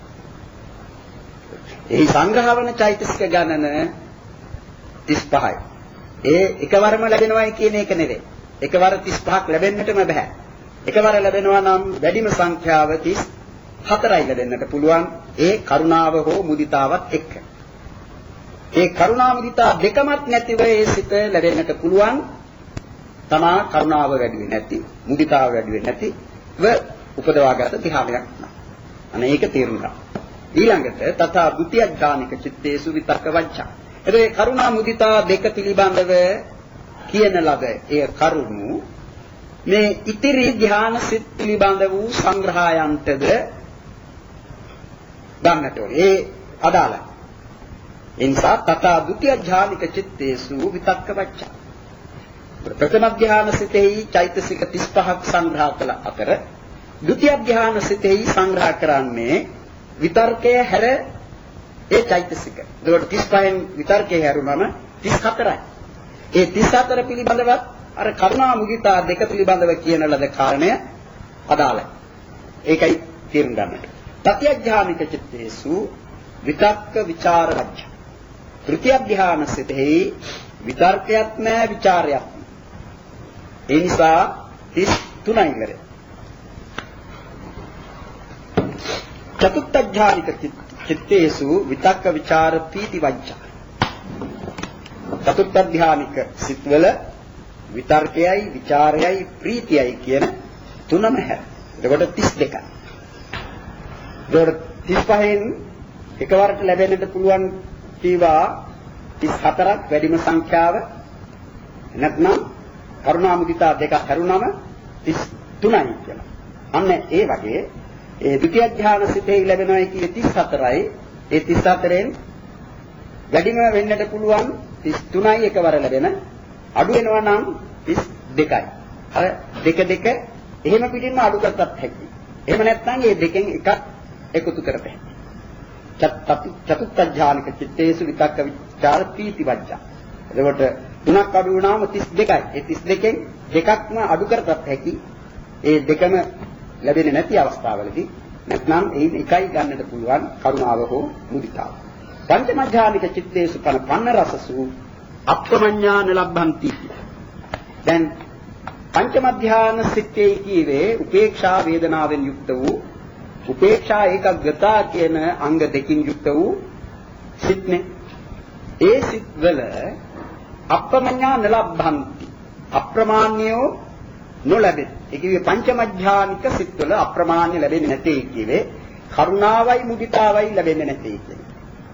එහි සංග්‍රහ වන චෛතසික ගණන තිස් පහයි. ඒ එකවරම ලැබෙනවයි කියන එක නෙවෙයි. එකවර තිස් පහක් ලැබෙන්නටම බෑ. එකවර ලැබෙනවා නම් වැඩිම සංඛ්‍යාව තිස් හතරයි ලැබෙන්නට පුළුවන්. ඒ කරුණාව හෝ මුදිතාවත් එක්ක. ඒ කරුණා මුදිතා දෙකමත් නැතිව ඒ සිත ලැබෙන්නට පුළුවන්. තමා කරුණාව වැඩි වෙන්නේ නැති, මුදිතාව වැඩි වෙන්නේ නැතිව උපදවාගත ධ්‍යානයක් නා. අනේ ඒක තේරුම් ගන්න. ඊළඟට තථා ဒ ුතිය ඥානික චිත්තේසු විතක්ක වච්ඡා. එතකොට කරුණා මුදිතා දෙක පිළිබඳව කියන ලද ඒ කරුණු මේ ඉතිරි ධ්‍යාන සිත් පිළිබඳ වූ සංග්‍රහයන්ටද ගන්නට ඕනේ. ඒ අදාළයි. එනිසා තථා ဒ ුතිය ඥානික චිත්තේසු විතක්ක වච්ඡා. ප්‍රථම ධ්‍යාන සිතෙහි චෛතසික තිස් පහක් සංග්‍රහ කළ අතර ဒ ුතිය ධ්‍යාන සිතෙහි සංග්‍රහ කරන්නේ විතර්කය හැර ඒ චෛතසික. ඒකට තිස් පහෙන් විතර්කේ හැරුණම තිස් හතරයි. ඒ තිස් හතර පිළිබඳව අර කරුණා මුදිතා දෙක පිළිබඳව කියන ලද කාරණය අදාළයි. ඒකයි තේරුම් ගන්නට. තත්‍යඥානික චිත්තේසු විතක්ක ਵਿਚාර රජ්‍ය. තෘතිය ධ්‍යාන සිතෙහි විතර්කයක් නැහැ ਵਿਚාරයක්. ඒ නිසා තිස් තුනයි ඉවරයි. චතුත්ථ ඥානික චිත්තේසු විතක්ක ਵਿਚාර පීති වජ්ජා. චතුත්ථ ඥානික සිත්වල විතර්කයයි ਵਿਚාරයයි ප්‍රීතියයි කියන තුනම හැ. එතකොට තිස් දෙකයි. ඒකට තිස් පහෙන් එකවරට ලැබෙන්නට පුළුවන් කීවා තිස් හතරක් වැඩිම සංඛ්‍යාව. නැත්නම් කරුණා මුදිතා දෙක හැරුණම තිස් තුනයි කියලා. අන්න ඒ වගේ ඒ ද්විතිය ඥාන සිතේ ලැබෙනවා කියේ තිස් හතරයි. ඒ තිස් හතරෙන් වැඩිම වෙන්නට පුළුවන් තිස් තුනයි එකවර ලැබෙන. අඩු වෙනවා නම් තිස් දෙකයි. අර දෙක දෙක එහෙම පිටින්ම අඩු කරගත් හැකියි. එහෙම නැත්නම් මේ දෙකෙන් එකක් එකතු කරපැයි. චතුත්ථ ඥානික චිත්තේසු විතක්ක විචාර පීති වජ්ජා. එතකොට තුනක් අඩු වුණාම තිස් දෙකයි. ඒ තිස් දෙකෙන් දෙකක්ම අඩු කරගත් හැකි. ඒ දෙකම ලැබෙන්නේ නැති අවස්ථාවලදී නැත්නම් එයින් එකයි ගන්නට පුළුවන් කරුණාව හෝ මුදිතාව. පංචමඥානික චිත්තේසු පන පන්න රසසු අප්‍රමඤ්ඤාන ලබ්බන්ති. දැන් පංචමධ්‍යාන සිත්තේ කීවේ උපේක්ෂා වේදනාවෙන් යුක්ත වූ උපේක්ෂා ඒකග්ගතා කියන අංග දෙකින් යුක්ත වූ සිත්නේ. ඒ සිත්වල අප්‍රමඤ්ඤාන ලබ්බන්ති. අප්‍රමාණ්‍යෝ නොලැබේ. ඒ කිව්වේ පංචමධ්‍යානික සිත්වල අප්‍රමාණ්‍ය ලැබෙන්නේ නැtei කිව්වේ කරුණාවයි මුදිතාවයි ලැබෙන්නේ නැtei කියන්නේ.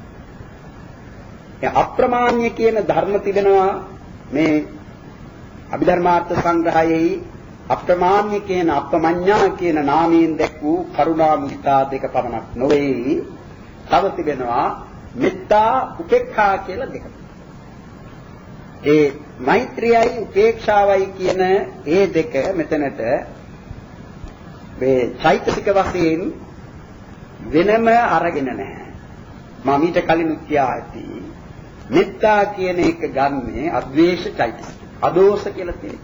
ඒ අප්‍රමාණ්‍ය කියන ධර්ම තිබෙනවා මේ අභිධර්මාර්ථ සංග්‍රහයේ අප්‍රමාණ්‍ය කියන අප්‍රමඤ්ඤා කියන නාමයෙන් දැක් වූ කරුණා මුදිතා දෙක පමණක් නොවේ. තව තිබෙනවා මෙත්තා උපේක්ඛා කියලා දෙක. ඒ මෛත්‍රියයි උපේක්ෂාවයි කියන ඒ දෙක මෙතනට මේ චෛතසික වශයෙන් වෙනම අරගෙන නැහැ. මම ඊට කලින් කියා ඇති මෙත්තා කියන එක ගන්නේ අද්වේෂ චෛතසික. අදෝෂ කියලා තියෙනවා.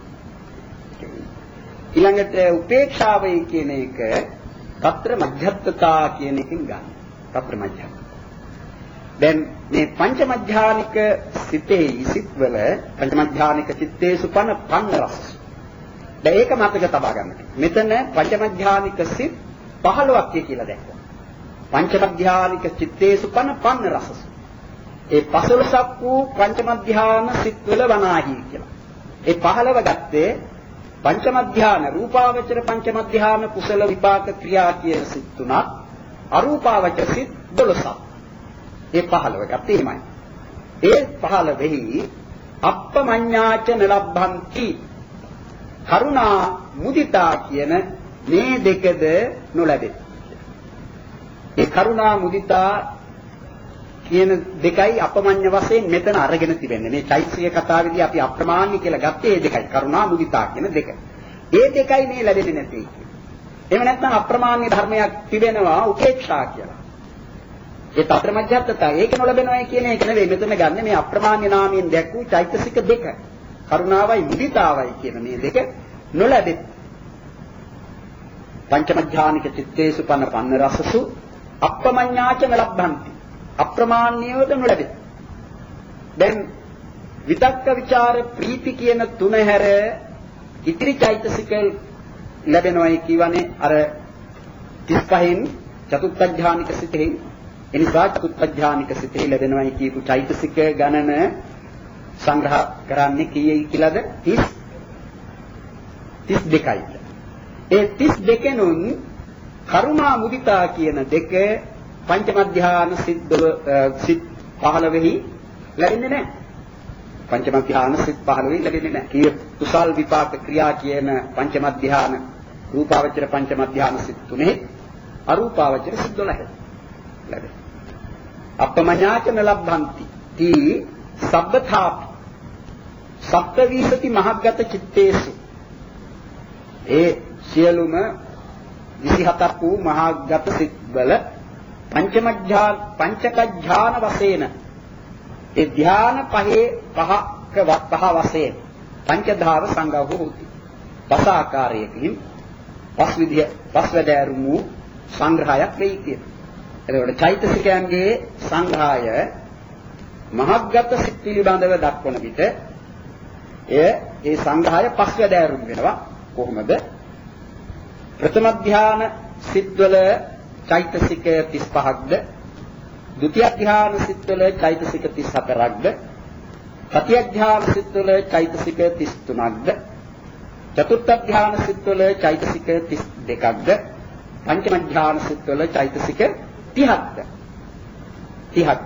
ඊළඟට උපේක්ෂාවයි කියන එක తත්‍ර මධ්‍යස්ථතා කියන එකෙන් ගන්න. తත්‍ර මධ්‍යස්ථ. දැන් මේ පංචමධ්‍යානික සිතේ සිත්වල පංචමධ්‍යානික චිත්තේසු පන පන්න රස. දැන් ඒක මතක තබා ගන්න. මෙතන පංචමධ්‍යානික සිත් පහළොවක් කියලා දැක්කා. පංචමධ්‍යානික චිත්තේසු පන පන්න රස. ඒ පසළොස්වක වූ පංචමධ්‍යාන සිත්වල වනාහි කියලා. ඒ පහළව ගත්තේ පංචමධ්‍යාන රූපාවචර පංචමධ්‍යාන කුසල විපාක ක්‍රියා කියන සිත් තුනක් අරූපාවචර සිත් දොළොසක්. ඒ පහළව ගත්තේ එහෙමයි. ඒ පහළවෙහි අප්පමඤ්ඤාච නලබ්බන්ති කරුණා මුදිතා කියන මේ දෙකද නොලැබේ. ඒ කරුණා මුදිතා කියන දෙකයි අපමඤ්ඤ වශයෙන් මෙතන අරගෙන තිබෙන්නේ. මේ චෛත්‍ය කතාවේදී අපි අප්‍රමාණ්‍ය කියලා ගත්තේ මේ දෙකයි. කරුණා මුදිතා කියන දෙක. ඒ දෙකයි මේ ලැබෙන්නේ නැtei. එහෙම නැත්නම් අප්‍රමාණ්‍ය ධර්මයක් තිබෙනවා උපේක්ෂා කියලා. ඒ తත්‍ර මධ්‍යස්ථතා ඒක නොලැබෙනවා කියන එක නෙවෙයි මෙතන ගන්න මේ අප්‍රමාණ්‍ය නාමයෙන් දැක් වූ චෛතසික දෙක. කරුණාවයි මුදිතාවයි කියන මේ දෙක නොලැබෙත්. පංචමධ්‍යානික චිත්තේසු පන්න පන්න රසසු අප්‍රමඤ්ඤාච නලබ්බන්ති. අප්‍රමාණ්‍යවද නොලැබේ. දැන් විතක්ක ਵਿਚාර ප්‍රීති කියන තුන හැර ඉතිරි චෛතසික ලැබෙනවායි කියවනේ අර තිස් පහෙන් චතුත්ථ ඥානික සිතෙහි. එනිසා චතුත්ථ ඥානික සිතෙහි ලැබෙනවායි කියපු චෛතසික ගණන සංග්‍රහ කරන්නේ කීයයි කියලාද? තිස් දෙකයි. ඒ තිස් දෙකෙනුන් කරුණා මුදිතා කියන දෙක පංචමධ්‍යාන සිත් සිත් පහළවෙහි ලැබෙන්නේ නැහැ. පංචමධ්‍යාන සිත් පහළවෙහි ලැබෙන්නේ නැහැ. කීය කුසල් විපාක ක්‍රියා කියන පංචමධ්‍යාන රූපාවචර පංචමධ්‍යාන සිත් තුනේ අරූපාවචර සිත් දොළහයි ලැබෙන්නේ. අප්පමඤ්ඤාචන ලබ්බන්ති තී සබ්බථාපි සප්තවිසති මහග්ගත චිත්තේසු. ඒ සියලුම විසිහතක් වූ මහාගත සිත් වල පංචමඥාන පංචක ඥාන වශයෙන් ඒ ධ්‍යාන පහේ පහක පහ වශයෙන් පංචධාව සංගහෝති. පස ආකාරයකින් පස් විදිය පස් වැඩෑරුමු සංග්‍රහයක් වෙයි කියන. එතකොට චෛතසිකයන්ගේ සංග්‍රහය මහග්ගත සිත් පිළිබඳව දක්වන විට එය ඒ සංග්‍රහය පස් වැඩෑරුම් වෙනවා. කොහොමද? ප්‍රථම ධ්‍යාන සිත්වල චෛතසික තිස් පහක්ද, ဒုတိ ය ධ්‍යාන සිත්වල චෛතසික තිස් හතරක්ද, තෘතිය ධ්‍යාන සිත්වල චෛතසික තිස් තුනක්ද, චතුර්ථ ධ්‍යාන සිත්වල චෛතසික තිස් දෙකක්ද, පංචම ධ්‍යාන සිත්වල චෛතසික තිහක්ද. තිහක්ද.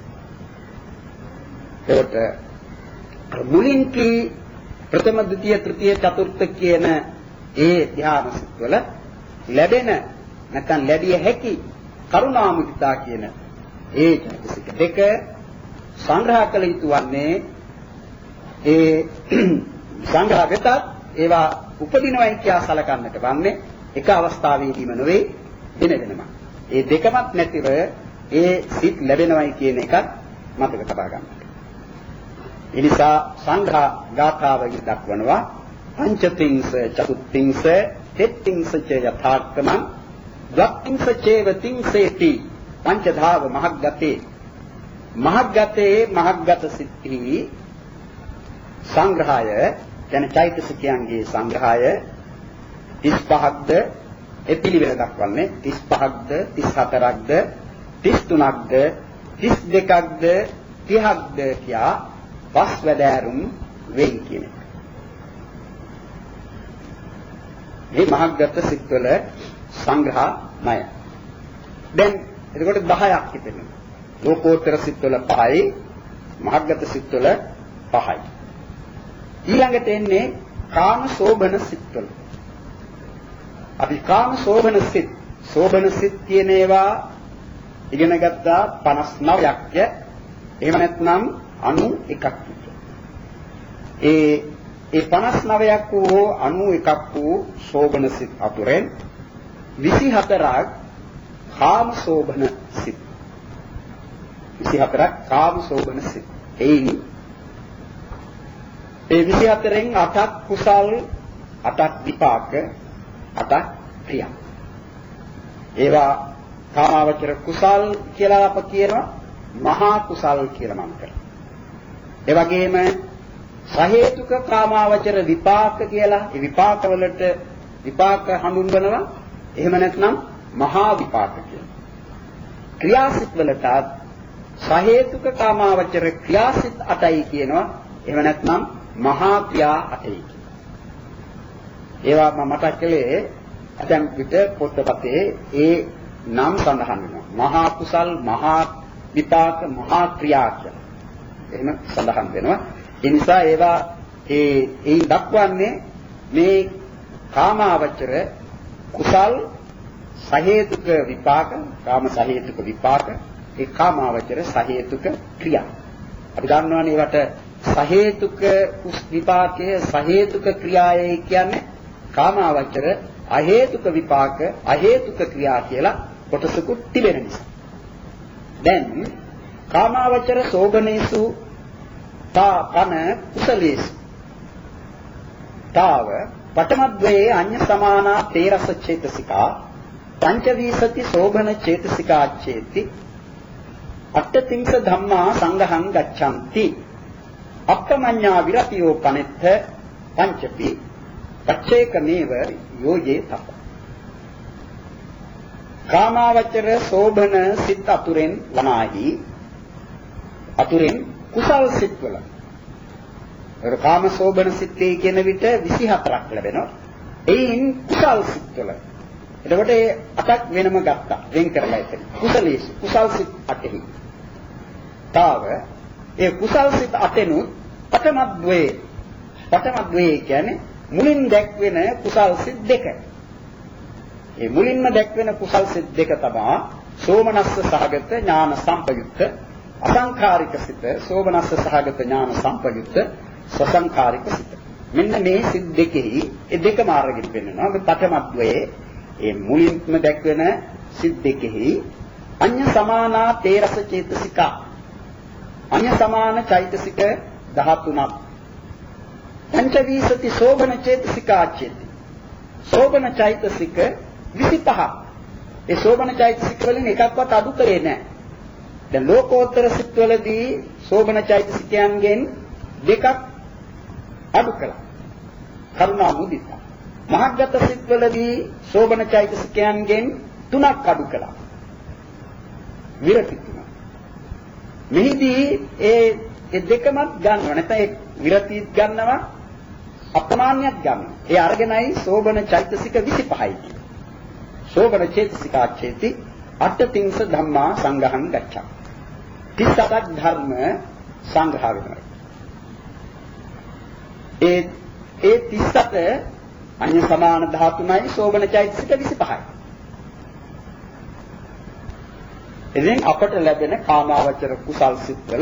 ඒකට මුලින් කී ප්‍රථම, ද්විතීය, තෘතීය, චතුර්ථ කියන ඒ ධ්‍යාන සිත්වල ලැබෙන නැත්නම් ලැබිය හැකි කරුණා මුදිතා කියන ඒ චෛතසික දෙක සංග්‍රහ කළ යුතු වන්නේ ඒ සංග්‍රහ වෙතත් ඒවා උපදිනවයි කියා සලකන්නට වන්නේ එක අවස්ථාවේදීම නෙවෙයි දින දිනම. ඒ දෙකමත් නැතිව ඒ සිත් ලැබෙනවයි කියන එකත් මතක තබා ගන්න. ඒ නිසා සංග්‍රහ ගාථාවෙන් දක්වනවා පංචතිංස චතුත්තිංස තෙත්තිංස ච යථාර්ථමං ද්වත්තිංස චේව තිංසේති පංචධාව මහග්ගතේ. මහග්ගතේ මහග්ගත සිත්හි සංග්‍රහය දැන් චෛතසිකයන්ගේ සංග්‍රහය තිස් පහක්ද ඒ පිළිවෙල දක්වන්නේ තිස් පහක්ද තිස් හතරක්ද තිස් තුනක්ද තිස් දෙකක්ද තිහක්ද කියා පස් වැඩෑරුම් වෙයි කියන එක. මේ මහග්ගත සිත්වල සංග්‍රහණය. දැන් එතකොට දහයක් හිතෙනවා. ලෝකෝත්තර සිත්වල පහයි, මහග්ගත සිත්වල පහයි. ඊළඟට එන්නේ කාම සෝබන සිත්වල. අපි කාම සෝබන සිත්, සෝබන සිත් කියන ඒවා ඉගෙන ගත්තා පනස් නවයක්. එහෙම නැත්නම් අනූ එකක්. ඒ ඒ පනස් නවයක් වූ අනූ එකක් වූ සෝබන සිත් අතුරෙන් විසි හතරක් කාම සෝබන සිත්. විසි හතරක් කාම සෝබන සිත්. එයින් ඒ විසි හතරෙන් අටක් කුසල්, අටක් විපාක, අටක් ක්‍රියා. ඒවා කාමාවචර කුසල් කියලා අප කියනවා, මහා කුසල් කියලා මම කරනවා. ඒ වගේම සහේතුක කාමාවචර විපාක කියලා ඒ විපාක වලට විපාක හඳුන්වනවා. එහෙම නැත්නම් මහා විපාක කියලා. ක්‍රියාසිත වලට සහේතුක කාමාවචර ක්‍රියාසිත අටයි කියනවා. එහෙම නැත්නම් මහා ක්‍රියා අටයි කියනවා. ඒවා මම මතක් කළේ දැන් පිට පොත්පතේ ඒ නම් සඳහන් වෙනවා. මහා කුසල්, මහා විපාක, මහා ක්‍රියා කියලා. එහෙම සඳහන් වෙනවා. ඒ නිසා ඒවා ඒ ඒ දක්වන්නේ මේ කාමාවචර කුසල් සහේතුක විපාක, කාම සහේතුක විපාක, ඒ කාමාවචර සහේතුක ක්‍රියා. අපි දන්නවනේ ඒවට සහේතුක විපාකයේ සහේතුක ක්‍රියාවයි කියන්නේ කාමාවචර අහේතුක විපාක, අහේතුක ක්‍රියා කියලා කොටසකුත් තිබෙන නිසා. දැන් කාමාවචර සෝබනේසු තා පන කුසලේසු තාව පඨමද්වයේ අඤ්ඤ සමානා තේරස චේතසිකා පංචවිසති සෝබන චේතසිකා චේති අට්ඨතිංස ධම්මා සංඝං ගච්ඡanti අප්පමඤ්ඤා විරතියෝ පනෙත්ථ පංචපි පච්චේකමේව යෝජේ තප. කාමාවචර සෝබන සිත් අතුරෙන් වනාහි අතුරෙන් කුසල් සිත්වල ඒ කාම සෝබන සිත්ේ කියන විට විසි හතරක් ලැබෙනවා. එයින් කුසල් සිත්වල එතකොට ඒ අටක් වෙනම ගත්තා වෙන් කරලා ඉතින් කුසලීස් කුසල් සිත් අටෙහි තාව ඒ කුසල් සිත් අටෙනුත් පඨමද්වේ පඨමද්වේ කියන්නේ මුලින් දැක්වෙන කුසල් සිත් දෙක. ඒ මුලින්ම දැක්වෙන කුසල් සිත් දෙක තමයි සෝමනස්ස සහගත ඥාන සම්පයුක්ත අසංඛාරික සිත, සෝමනස්ස සහගත ඥාන සම්පයුක්ත සසංඛාරික සිත. මෙන්න මේ සිත් දෙකෙහි ඒ දෙකම අරගෙන පෙන්නනවා. මේ පඨමද්වේ ඒ මුලින්ම දැක්වෙන සිත් දෙකෙහි අඤ්ඤ සමානා තේරස චේතසිකා. අඤ්ඤ සමාන චෛතසික දහතුනක්. පංචවිසති සෝබන චේතසිකා චේති. සෝබන චෛතසික විසිපහ. ඒ සෝබන චෛතසික වලින් එකක්වත් අඩු කරේ නැහැ. දැන් ලෝකෝත්තර සිත්වලදී සෝබන චෛතසිකයන්ගෙන් දෙකක් අඩු කළා. කරුණා මුදිතා. මහග්ගත සිත්වලදී සෝබන චෛතසිකයන්ගෙන් තුනක් අඩු කළා. විරති තුන. මෙහිදී ඒ ඒ දෙකම ගන්නව නැත්නම් ඒ විරතිත් ගන්නවා අප්‍රමාණ්‍යත් ගන්නවා. ඒ අරගෙනයි සෝබන චෛතසික විසිපහයි කියන්නේ. සෝබන චෛතසිකා චේති අට්ඨතිංස ධම්මා සංඝහං ගච්ඡා. තිස් අටක් ධර්ම සංඝහ වෙනවා. ඒ ඒ තිස් අට අඤ්ඤ සමාන ධාතුමයි සෝබන චෛතසික විසිපහයි. එදින් අපට ලැබෙන කාමාවචර කුසල් සිත්වල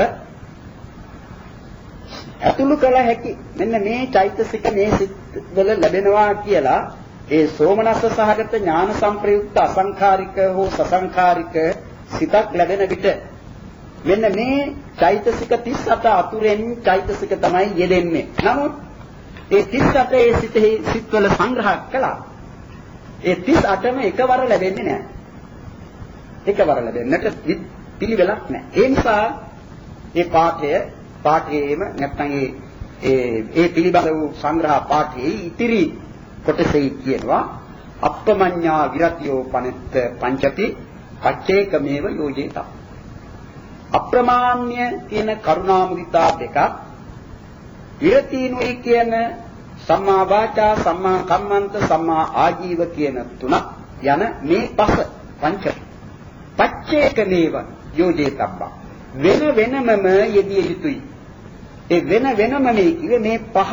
අතුළු කළ හැකි මෙන්න මේ චෛතසික මේ සිත්වල ලැබෙනවා කියලා ඒ සෝමනස්ස සහගත ඥාන සංප්‍රයුක්ත අසංඛාරික හෝ සසංඛාරික සිතක් ලැබෙන විට මෙන්න මේ චෛතසික තිස් අට අතුරෙන් චෛතසික තමයි යෙදෙන්නේ. නමුත් ඒ තිස් අට ඒ සිතෙහි සිත්වල සංග්‍රහ කළා. ඒ තිස් අටම එකවර ලැබෙන්නේ නැහැ. එකවර ලැබෙන්නට පිළිවෙලක් නැහැ. ඒ නිසා මේ පාඨය පාඨයේම නැත්නම් ඒ ඒ ඒ පිළිබඳ වූ සංග්‍රහ පාඨයේ ඉතිරි කොටසේ කියනවා අප්පමඤ්ඤා විරතියෝ පනෙත්ත පංචති පච්චේකමේව යෝජේත. අප්‍රමාණ්‍ය කියන කරුණා මුදිතා දෙකක් විරතිනුයි කියන සම්මා වාචා සම්මා කම්මන්ත සම්මා ආජීව කියන තුනක් යන මේ පහ පංච පච්චේකමේව යෝජේතබ්බා වෙන වෙනමම යෙදිය යුතුයි. ඒ වෙන වෙනම මේ කිව්වේ මේ පහ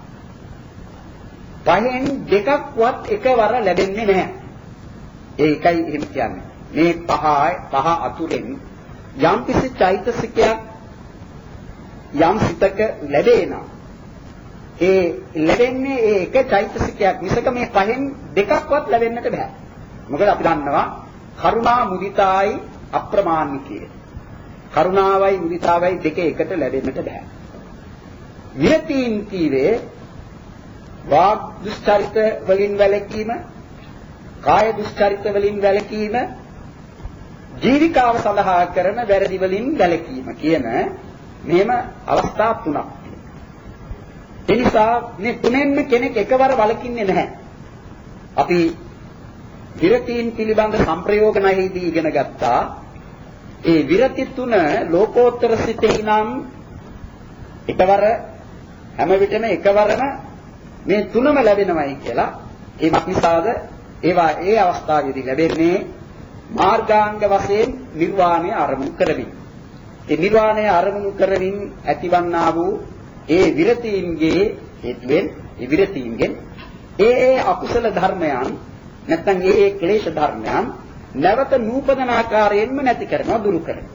පහෙන් දෙකක්වත් එකවර ලැබෙන්නේ නැහැ. ඒකයි එහෙම කියන්නේ. මේ පහ පහ අතුරෙන් යම් කිසි චෛතසිකයක් යම් සිතක ලැබේනා. ඒ ලැබෙන්නේ ඒ එක චෛතසිකයක් මිසක මේ පහෙන් දෙකක්වත් ලැබෙන්නට බෑ. මොකද අපි දන්නවා කරුණා මුදිතායි අප්‍රමාණ්‍ය කියේ. කරුණාවයි මුදිතාවයි දෙක එකට ලැබෙන්නට බෑ. විරතීන් කීවේ වාග් දුස්චරිත වලින් වැළකීම, කාය දුස්චරිත වලින් වැළකීම, ජීවිකාව සඳහා කරන වැරදි වලින් වැළකීම කියන මෙහෙම අවස්ථා තුනක්. ඒ නිසා මේ තුනෙන්ම කෙනෙක් එකවර වළකින්නේ නැහැ. අපි විරතීන් පිළිබඳ සම්ප්‍රයෝගණයෙහිදී ඉගෙන ගත්තා. ඒ විරති තුන ලෝකෝත්තර සිතේ නම් එකවර හැම විටම එකවරම මේ තුනම ලැබෙනවයි කියලා. ඒ මක්නිසාද ඒවා ඒ අවස්ථාවේදී ලැබෙන්නේ මාර්ගාංග වශයෙන් නිර්වාණය අරමුණු කරමින්. ඒ නිර්වාණය අරමුණු කරමින් ඇතිවන්නා වූ ඒ විරතීන්ගේ හේතුවෙන් ඒ විරතීන්ගෙන් ඒ ඒ අකුසල ධර්මයන් නැත්නම් ඒ ඒ ක්ලේශ ධර්මයන් නැවත නූපදන ආකාරයෙන්ම නැති කරනවා දුරු කරනවා.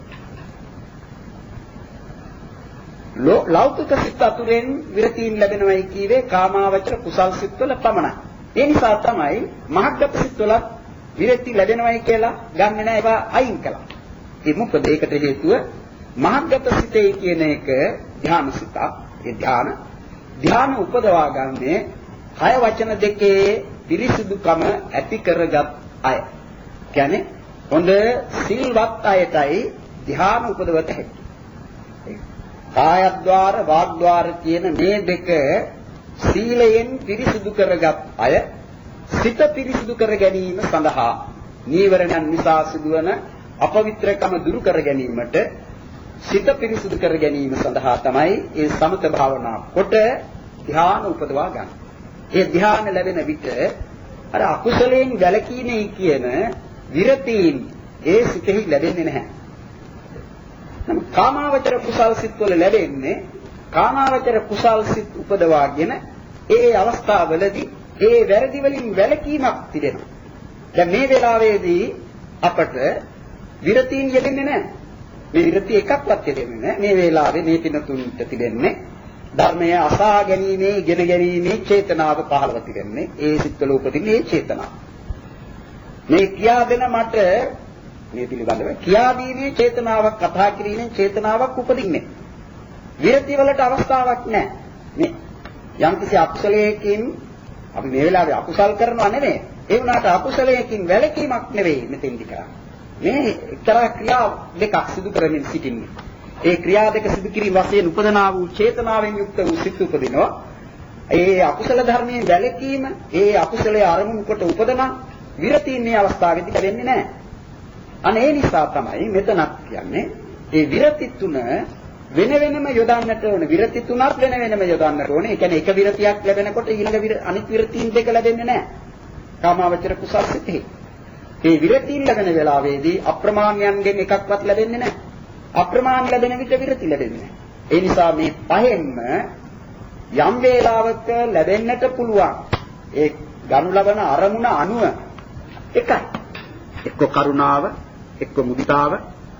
ලෞකික සිත් අතුරෙන් විරතීන් ලැබෙනවයි කීවේ කාමාවචර කුසල් සිත්වල පමණයි. ඒ නිසා තමයි මහග්ගත සිත්වල විරති ලැබෙනවයි කියලා ගන්නෙ නෑ ඒවා අයින් කළා. ඒ මොකද ඒකට හේතුව මහග්ගත සිතේ කියන එක ධ්‍යාන සිතක්. ඒ ධ්‍යාන ධ්‍යාන උපදවා ගන්නේ කය වචන දෙකේ පිරිසිදුකම ඇති කරගත් අය. කියන්නේ හොඳ සිල්වත් අයටයි ධ්‍යාන උපදවත හැකි. කායද්්වාර වාග්ද්වාර කියන මේ දෙක සීලයෙන් පිරිසිදු කරගත් අය සිත පිරිසිදු කර ගැනීම සඳහා නීවරණයන් නිසා සිදුවන අපවිත්‍රකම දුරු කර ගැනීමට සිත පිරිසිදු කර ගැනීම සඳහා තමයි ඒ සමත භාවනා කොට ධ්‍යාන උපදවා ගන්න. ඒ ධ්‍යාන ලැබෙන විට අර අකුසලයෙන් වැළකීමේ කියන විරතීන් ඒ සිතෙහි ලැබෙන්නේ නැහැ. නමුත් කාමාවචර කුසල් සිත් වල ලැබෙන්නේ කාමාවචර කුසල් සිත් උපදවාගෙන ඒ අවස්ථාවලදී ඒ වැරදි වලින් වැළකීමක් තිබෙනවා. දැන් මේ වෙලාවේදී අපට විරතීන් යෙදෙන්නේ නැහැ. මේ විරති එකක්වත් යෙදෙන්නේ නැහැ. මේ වෙලාවේ මේ පින තුනට තිබෙන්නේ ධර්මය අසා ගැනීමේ, ඉගෙන ගැනීමේ චේතනාව පහළව තිබෙන්නේ. ඒ සිත්වල උපදින්නේ ඒ චේතනාව. මේ කියා දෙන මට මේ පිළිබඳව කියාදීමේ චේතනාවක් කතා කිරීමෙන් චේතනාවක් උපදින්නේ. විරති වලට අවස්ථාවක් නැහැ. මේ යම්කිසි අකුසලයකින් අපි මේ වෙලාවේ අකුසල් කරනවා නෙමෙයි. ඒ වුණාට අකුසලයකින් වැළකීමක් නෙවෙයි මෙතෙන්දි කරන්නේ. මේ එක්තරා ක්‍රියා දෙකක් සිදු කරමින් සිටින්නේ. ඒ ක්‍රියා දෙක සිදු කිරීම වශයෙන් උපදනා වූ චේතනාවෙන් යුක්ත වූ සිත් උපදිනවා. ඒ අකුසල ධර්මයෙන් වැළකීම, ඒ අකුසලයේ අරමුණු කොට උපදනා විරතින්නේ අවස්ථාවේදී ලැබෙන්නේ නැහැ. අනේ ඒ නිසා තමයි මෙතනක් කියන්නේ ඒ විරති තුන වෙන වෙනම යොදන්නට ඕන. විරති තුනක් වෙන වෙනම යොදන්නට ඕනේ. ඒ කියන්නේ එක විරතියක් ලැබෙනකොට ඊළඟ අනිත් විරතීන් දෙක ලැබෙන්නේ නැහැ. කාමාවචර කුසල් සිතෙහි. මේ විරතීන් ලැබෙන වෙලාවේදී අප්‍රමාණයන්ගෙන් එකක්වත් ලැබෙන්නේ නැහැ. අප්‍රමාණ ලැබෙන විට විරති ලැබෙන්නේ නැහැ. ඒ නිසා මේ පහෙන්ම යම් වේලාවක ලැබෙන්නට පුළුවන් ඒ ගනු ලබන අරමුණ අනුව එකයි. එක්ක කරුණාව, එක්ක මුදිතාව,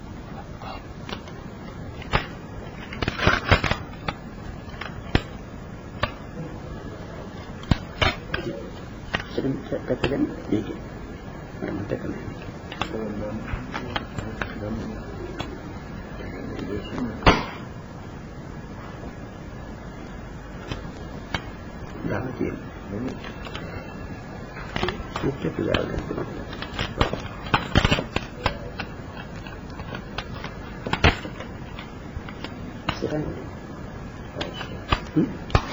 කතගෙන මේකේ මට කරන්න. දාන්න කියන්නේ. මුඛ්‍ය පිළිවෙල ගන්න. සරණ. හ්ම්.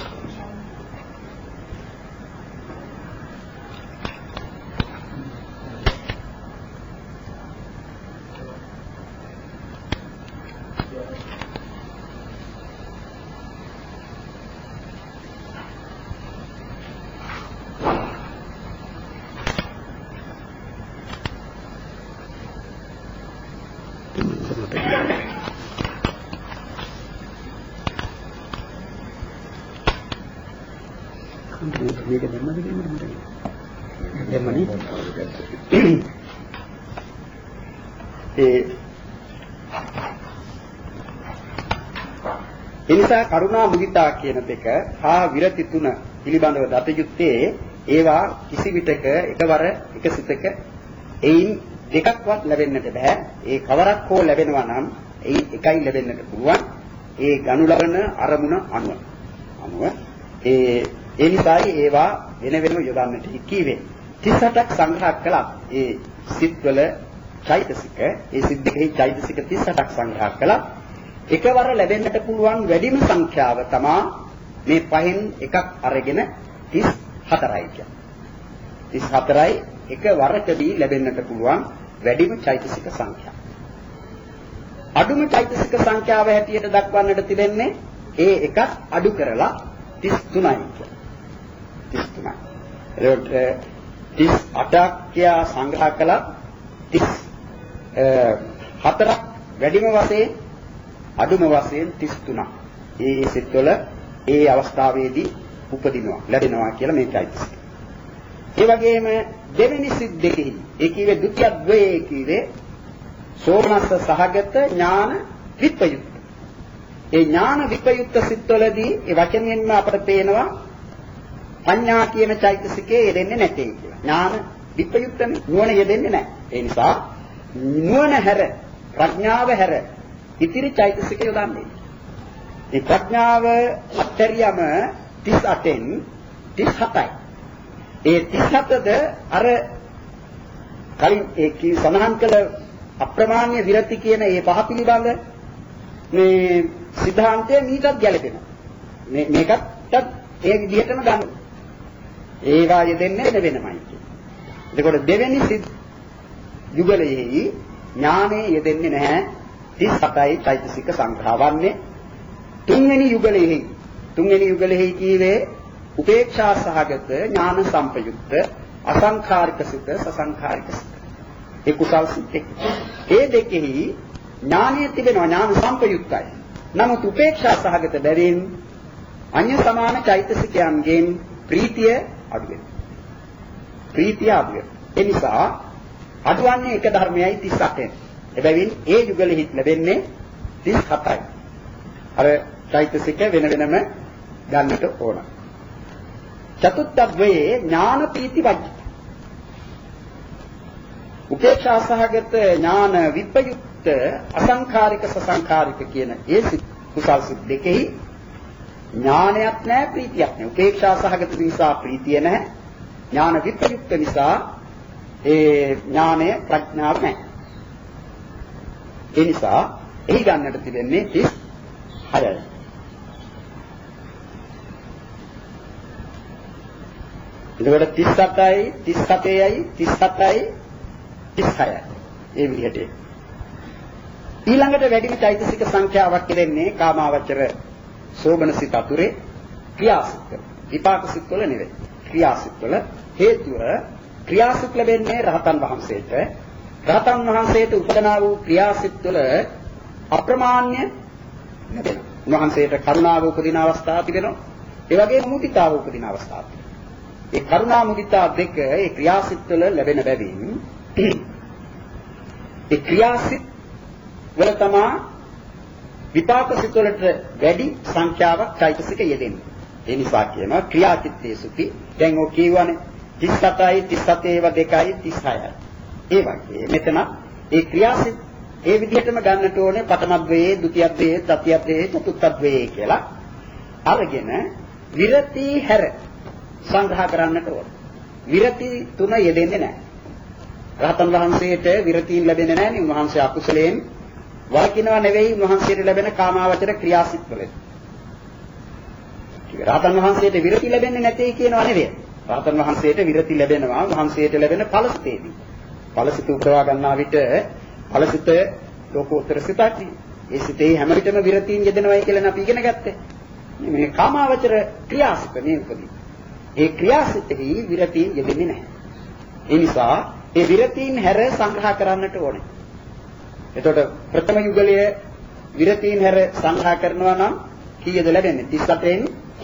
මේක දැම්මද කියන්නේ දැම්මනේ ඒ එනිසා කරුණා මුදිතා කියන දෙක හා විරති තුන පිළිබඳව දත යුත්තේ ඒවා කිසි විටක එකවර එක සිතක එයින් දෙකක්වත් ලැබෙන්නට බෑ. ඒ කවරක් හෝ ලැබෙනවා නම් ඒ එකයි ලැබෙන්නට පුළුවන්. ඒ ගනු ලබන අරමුණ අනුව අනුව ඒ ඒ නිසායි ඒවා වෙන වෙනම යොදන්නට කීවේ. තිස් අටක් සංග්‍රහ කළා. ඒ සිත්වල චෛතසික, ඒ සිත් දෙකෙහි චෛතසික තිස් අටක් සංග්‍රහ කළා. එකවර ලැබෙන්නට පුළුවන් වැඩිම සංඛ්‍යාව තමා මේ පහෙන් එකක් අරගෙන තිස් හතරයි කියන්නේ. තිස් හතරයි එකවරකදී ලැබෙන්නට පුළුවන් වැඩිම චෛතසික සංඛ්‍යාව. අඩුම චෛතසික සංඛ්‍යාව හැටියට දක්වන්නට තිබෙන්නේ ඒ එකක් අඩු කරලා තිස් තුනයි කියන්නේ. තිස් තුනයි. එතකොට තිස් අටක් කියා සංග්‍රහ කළා තිස් හතරක් වැඩිම වශයෙන් අඩුම වශයෙන් තිස් තුනක්. ඒ සිත්වල ඒ අවස්ථාවේදී උපදිනවා ලැබෙනවා කියලා මේ චෛතසික. ඒ වගේම දෙවෙනි සිත් දෙකෙහි ඒ කියවේ ဒုတိ ය ද්වයේ කියවේ සෝමනස්ස සහගත ඥාන විප්‍රයුක්ත. ඒ ඥාන විප්‍රයුක්ත සිත්වලදී ඒ වචනයෙන්ම අපට පේනවා පඤ්ඤා කියන චෛතසිකේ යෙදෙන්නේ නැtei කියලා. ඥාන විප්‍රයුක්තනේ නුවණ යෙදෙන්නේ නැහැ. ඒ නිසා නුවණ හැර ප්‍රඥාව හැර ඉතිරි චෛතසික යොදන්නේ. ඒ ප්‍රඥාව අත්තරියම තිස් අටෙන් තිස් හතයි. ඒ තිස් හතද අර කලින් ඒ කී සඳහන් කළ අප්‍රමාණ්‍ය විරති කියන ඒ පහ පිළිබඳ මේ සිද්ධාන්තය මීටත් ගැලපෙනවා. මේ මේකත් ඒ විදිහටම ගන්න. ඒවා යෙදෙන්නේ වෙනමයි කියන්නේ. එතකොට දෙවෙනි සිත් යුගලයෙහි ඥානෙ යෙදෙන්නේ නැහැ. තිස් හතයි චෛතසික සංඛ්‍යාවන්නේ. තුන්වෙනි යුගලයෙහි තුන්වෙනි යුගලයෙහි කීවේ උපේක්ෂා සහගත ඥාන සම්පයුක්ත අසංඛාරික සිත සසංඛාරික සිත. ඒ කුසල් සිත් ඒ දෙකෙහි ඥානය තිබෙනවා ඥාන සම්පයුක්තයි. නමුත් උපේක්ෂා සහගත බැවින් අන්‍ය සමාන චෛතසිකයන්ගෙන් ප්‍රීතිය අඩු වෙනවා. ප්‍රීතිය අඩු වෙනවා. ඒ නිසා අඩුවන්නේ එක ධර්මයයි තිස් අටෙන්. එබැවින් ඒ යුගලෙහි ලැබෙන්නේ තිස් හතයි. අර චෛතසික වෙන වෙනම ගන්නට ඕන. චතුත්ථ ද්වයේ ඥාන පීති වජ්ජ. උපේක්ෂා සහගත ඥාන විප්‍රයුක්ත අසංඛාරික සසංඛාරික කියන ඒ කුසල් සිත් දෙකෙහි ඥානයක් නැහැ ප්‍රීතියක් නැහැ. උපේක්ෂා සහගත නිසා ප්‍රීතිය නැහැ. ඥාන විප්‍රයුක්ත නිසා ඒ ඥානය ප්‍රඥාව නැහැ. ඒ නිසා එහි ගන්නට තිබෙන්නේ තිස් හයයි. එතකොට තිස් අටයි තිස් හතයි තිස් හතයි තිස් හයයි. ඒ විදිහට. ඊළඟට වැඩිම චෛතසික සංඛ්‍යාවක් කෙරෙන්නේ කාමාවචර සෝබන සිත අතුරේ ක්‍රියාසිත. විපාක සිත් වල නෙවෙයි. ක්‍රියාසිත වල හේතුව ක්‍රියාසිත ලැබෙන්නේ රහතන් වහන්සේට. රහතන් වහන්සේට උපදනා වූ ක්‍රියාසිත වල අප්‍රමාණ්‍ය ලැබෙනවා. උන්වහන්සේට කරුණාව උපදින අවස්ථාවක් තිබෙනවා. ඒ වගේම මුදිතාව උපදින අවස්ථාවක්. ඒ කරුණා මුදිතා දෙක ඒ ක්‍රියාසිත වල ලැබෙන බැවින් ඒ ක්‍රියාසිත වල තමා විපාක සිත් වලට වැඩි සංඛ්‍යාවක් චෛතසික යෙදෙන්නේ. ඒ නිසා කියනවා ක්‍රියාචිත්තේසුති. දැන් ඔය කියවනේ තිස් හතයි තිස් හතේ ඒවා දෙකයි තිස් හයයි. ඒ වගේ මෙතන ඒ ක්‍රියාසිත ඒ විදිහටම ගන්නට ඕනේ පඨමද්වයේ, ဒုတိ යද්වයේ, තතියද්වයේ, චතුර්ථද්වයේ කියලා. අරගෙන විරති හැර සංග්‍රහ කරන්නට ඕනේ. විරති තුන යෙදෙන්නේ නැහැ. රහතන් වහන්සේට විරතියින් ලැබෙන්නේ නැහැ නේ. උන්වහන්සේ අකුසලයෙන් වළකිනවා නෙවෙයි උන්වහන්සේට ලැබෙන කාමාවචර ක්‍රියාසිත වලින්. රහතන් වහන්සේට විරති ලැබෙන්නේ නැtei කියනවා නෙවෙයි. රහතන් වහන්සේට විරති ලැබෙනවා උන්වහන්සේට ලැබෙන ඵලසිතේදී. ඵලසිත උපදවා ගන්නා විට ඵලසිත ලෝකෝත්තර සිතක්. ඒ සිතේ හැම විටම විරතියින් යෙදෙනවයි කියලා අපි ඉගෙන ගත්තේ. මේ කාමාවචර ක්‍රියාසිත මේ උපදී. ඒ ක්‍රියාසිතෙහි විරතියින් යෙදෙන්නේ නැහැ. ඒ නිසා ඒ විරතියින් හැර සංග්‍රහ කරන්නට ඕනේ. එතකොට ප්‍රථම යුගලයේ විරතියින් හැර සංග්‍රහ කරනවා නම් කීයද ලැබෙන්නේ? තිස් අටෙන්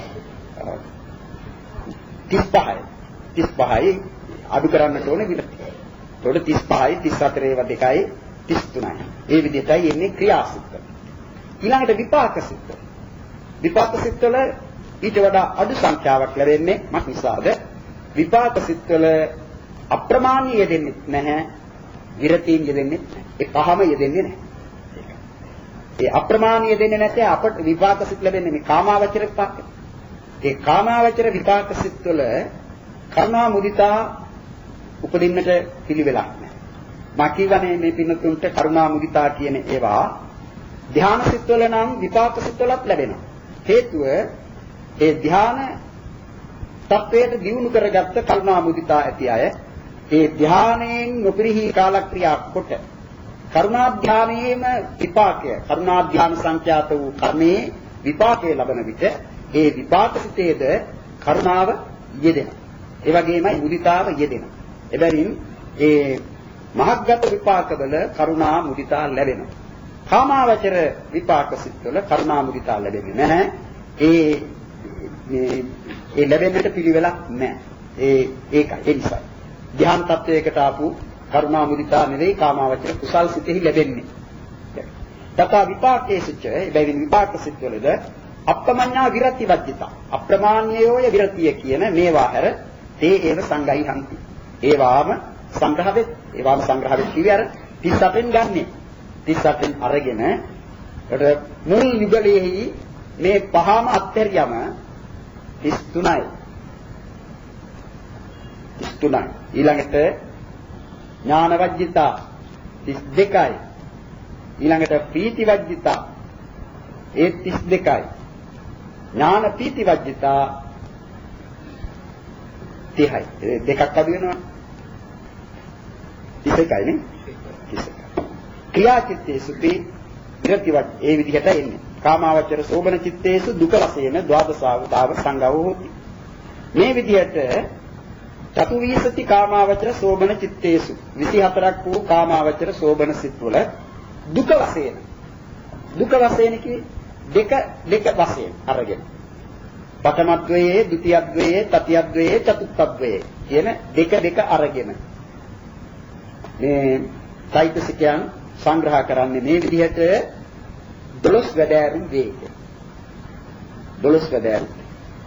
තිස් පහයි. තිස් පහයි අඩු කරන්නට ඕනේ විරතිය. එතකොට තිස් පහයි තිස් හතරේ ඒවා දෙකයි තිස් තුනයි. ඒ විදිහටයි එන්නේ ක්‍රියාසිත. ඊළඟට විපාක සිත්. විපාක සිත් වල ඊට වඩා අඩු සංඛ්‍යාවක් ලැබෙන්නේ මක් නිසාද? විපාක සිත් වල අප්‍රමාණ්‍ය යෙදෙන්නේ නැහැ. විරතියින් යෙදෙන්නේ නැහැ. ඒ පහම යෙදෙන්නේ නැහැ. ඒ අප්‍රමාණ්‍ය යෙදෙන්නේ නැත්නම් අපට විපාක සිත් ලැබෙන්නේ මේ කාමාවචර විපාක. ඒ කාමාවචර විපාක සිත් වල කරුණා මුදිතා උපදින්නට පිළිවෙලක් නැහැ. මා කියවනේ මේ පින්නතුන්ට කරුණා මුදිතා කියන ඒවා ධ්‍යාන සිත් වල නම් විපාක සිත් වලත් ලැබෙනවා. හේතුව ඒ ධ්‍යාන තත්වයට දියුණු කරගත්ත කරුණා මුදිතා ඇති අය ඒ ධ්‍යානයෙන් නොපිරිහි කාලක්‍රියා කොට කරුණා ධ්‍යානයේම විපාකය කරුණා ධ්‍යාන සංඛ්‍යාත වූ කර්මයේ විපාකයේ ලබන විට ඒ විපාක සිතේද කරුණාව යෙදෙනවා. ඒ වගේමයි මුදිතාව යෙදෙනවා. එබැවින් ඒ මහත්ගත විපාකවල කරුණා මුදිතා ලැබෙනවා. කාමාවචර විපාක සිත්වල කරුණා මුදිතා ලැබෙන්නේ නැහැ. ඒ මේ ඒ ලැබෙන්නට පිළිවෙලක් නැහැ. ඒ ඒකයි ඒ නිසා ධ්‍යාන තත්වයකට ආපු කරුණා මුදිතා නෙවෙයි කාමාවචර කුසල් සිතෙහි ලැබෙන්නේ. තථා විපාකේසුච එබැවින් විපාක සිත්වලද අප්‍රමඤ්ඤා විරති වජ්ජිතා අප්‍රමාණ්‍යයෝය විරතිය කියන මේවා හැර තේ ඒව සංගයි හන්ති. ඒවාම සංග්‍රහ වෙත් ඒවාම සංග්‍රහ වෙත් කිව්වේ අර තිස් අටෙන් ගන්නෙ. තිස් අටෙන් අරගෙන ඒකට මුල් යුගලයේහි මේ පහම අත්හැරියම තිස් තුනයි. තිස් තුනයි. ඊළඟට ඥාන වජ්ජිතා තිස් දෙකයි. ඊළඟට ප්‍රීති වජ්ජිතා ඒ තිස් දෙකයි. ඥාන පීති වජ්ජිතා තිහයි. දෙකක් අඩු වෙනවා. තිස් එකයි නේ. තිස් එක. ක්‍රියාචිත්තේසුපි විරතිවත් ඒ විදිහට එන්නේ. කාමාවචර සෝබන චිත්තේසු දුක වශයෙන් ද්වාදසාවතාව සංගව හොති. මේ විදිහට චතුවිසති කාමාවචර සෝබන චිත්තේසු විසිහතරක් වූ කාමාවචර සෝබන සිත් වල දුක වශයෙන් දුක වශයෙන් කි දෙක දෙක වශයෙන් අරගෙන පඨමද්වයේ, ဒုတိ යද්වයේ, තතියද්වයේ, චතුත්ථද්වයේ කියන දෙක දෙක අරගෙන මේ චෛතසිකයන් සංග්‍රහ කරන්නේ මේ විදිහට දොළොස් වැඩෑරුම් වේ. දොළොස් වැඩෑරුම්.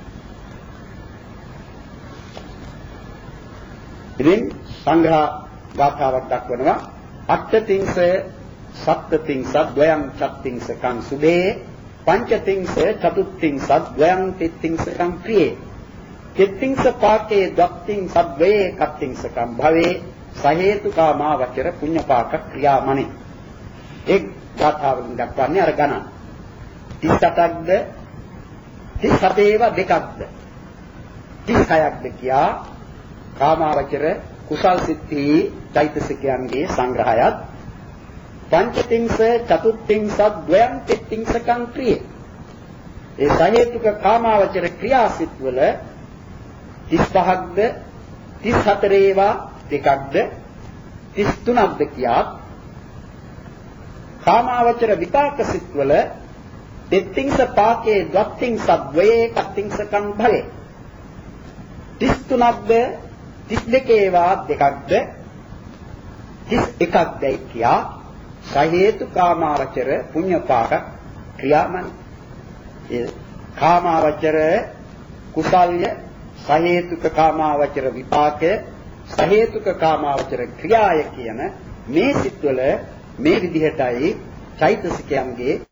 ඉතින් සංග්‍රහ ගාථාවක් දක්වනවා අට්ඨතිංස සප්තතිංස ද්වයං චත්තිංසකං සුභේ පංචතිංස චතුත්තිංස ද්වයං තිත්තිංසකං ක්‍රියේ තිත්තිංස පාකේ ද්වත්තිං සද්වේ කත්තිංසකං භවේ සහේතුකාමා වචර පුඤ්ඤපාක ක්‍රියාමණි. ඒ ගාථාවලින් දක්වන්නේ අර ගණන් තිස් අටක්ද තිස් හතේව දෙකක්ද තිස් හයක්ද කියා කාමාවචර කුසල් සිත්ති චෛතසිකයන්ගේ සංග්‍රහයත් පංචතිංස චතුත්තිංස ද්වයං තිත්තිංසකං ක්‍රියේ ඒ සහේතුක කාමාවචර ක්‍රියාසිත වල තිස් පහක්ද තිස් හතරේවා දෙකක්ද තිස් තුනක්ද කියා කාමාවචර විපාක සිත් වල තිත්තිංස පාකේ ද්වත්තිංස ද්වයේ කත්තිංසකං භවේ තිස් තුනක්ද තිස් දෙකේවා දෙකක්ද තිස් එකක්දයි කියා සහේතු කාමාවචර පුඤ්ඤපාක ක්‍රියාමණි. ඒ කාමාවචර කුසල්ය සහේතුක කාමාවචර විපාකය සහේතුක කාමාවචර ක්‍රියාය කියන මේ සිත්වල මේ විදිහටයි චෛතසිකයන්ගේ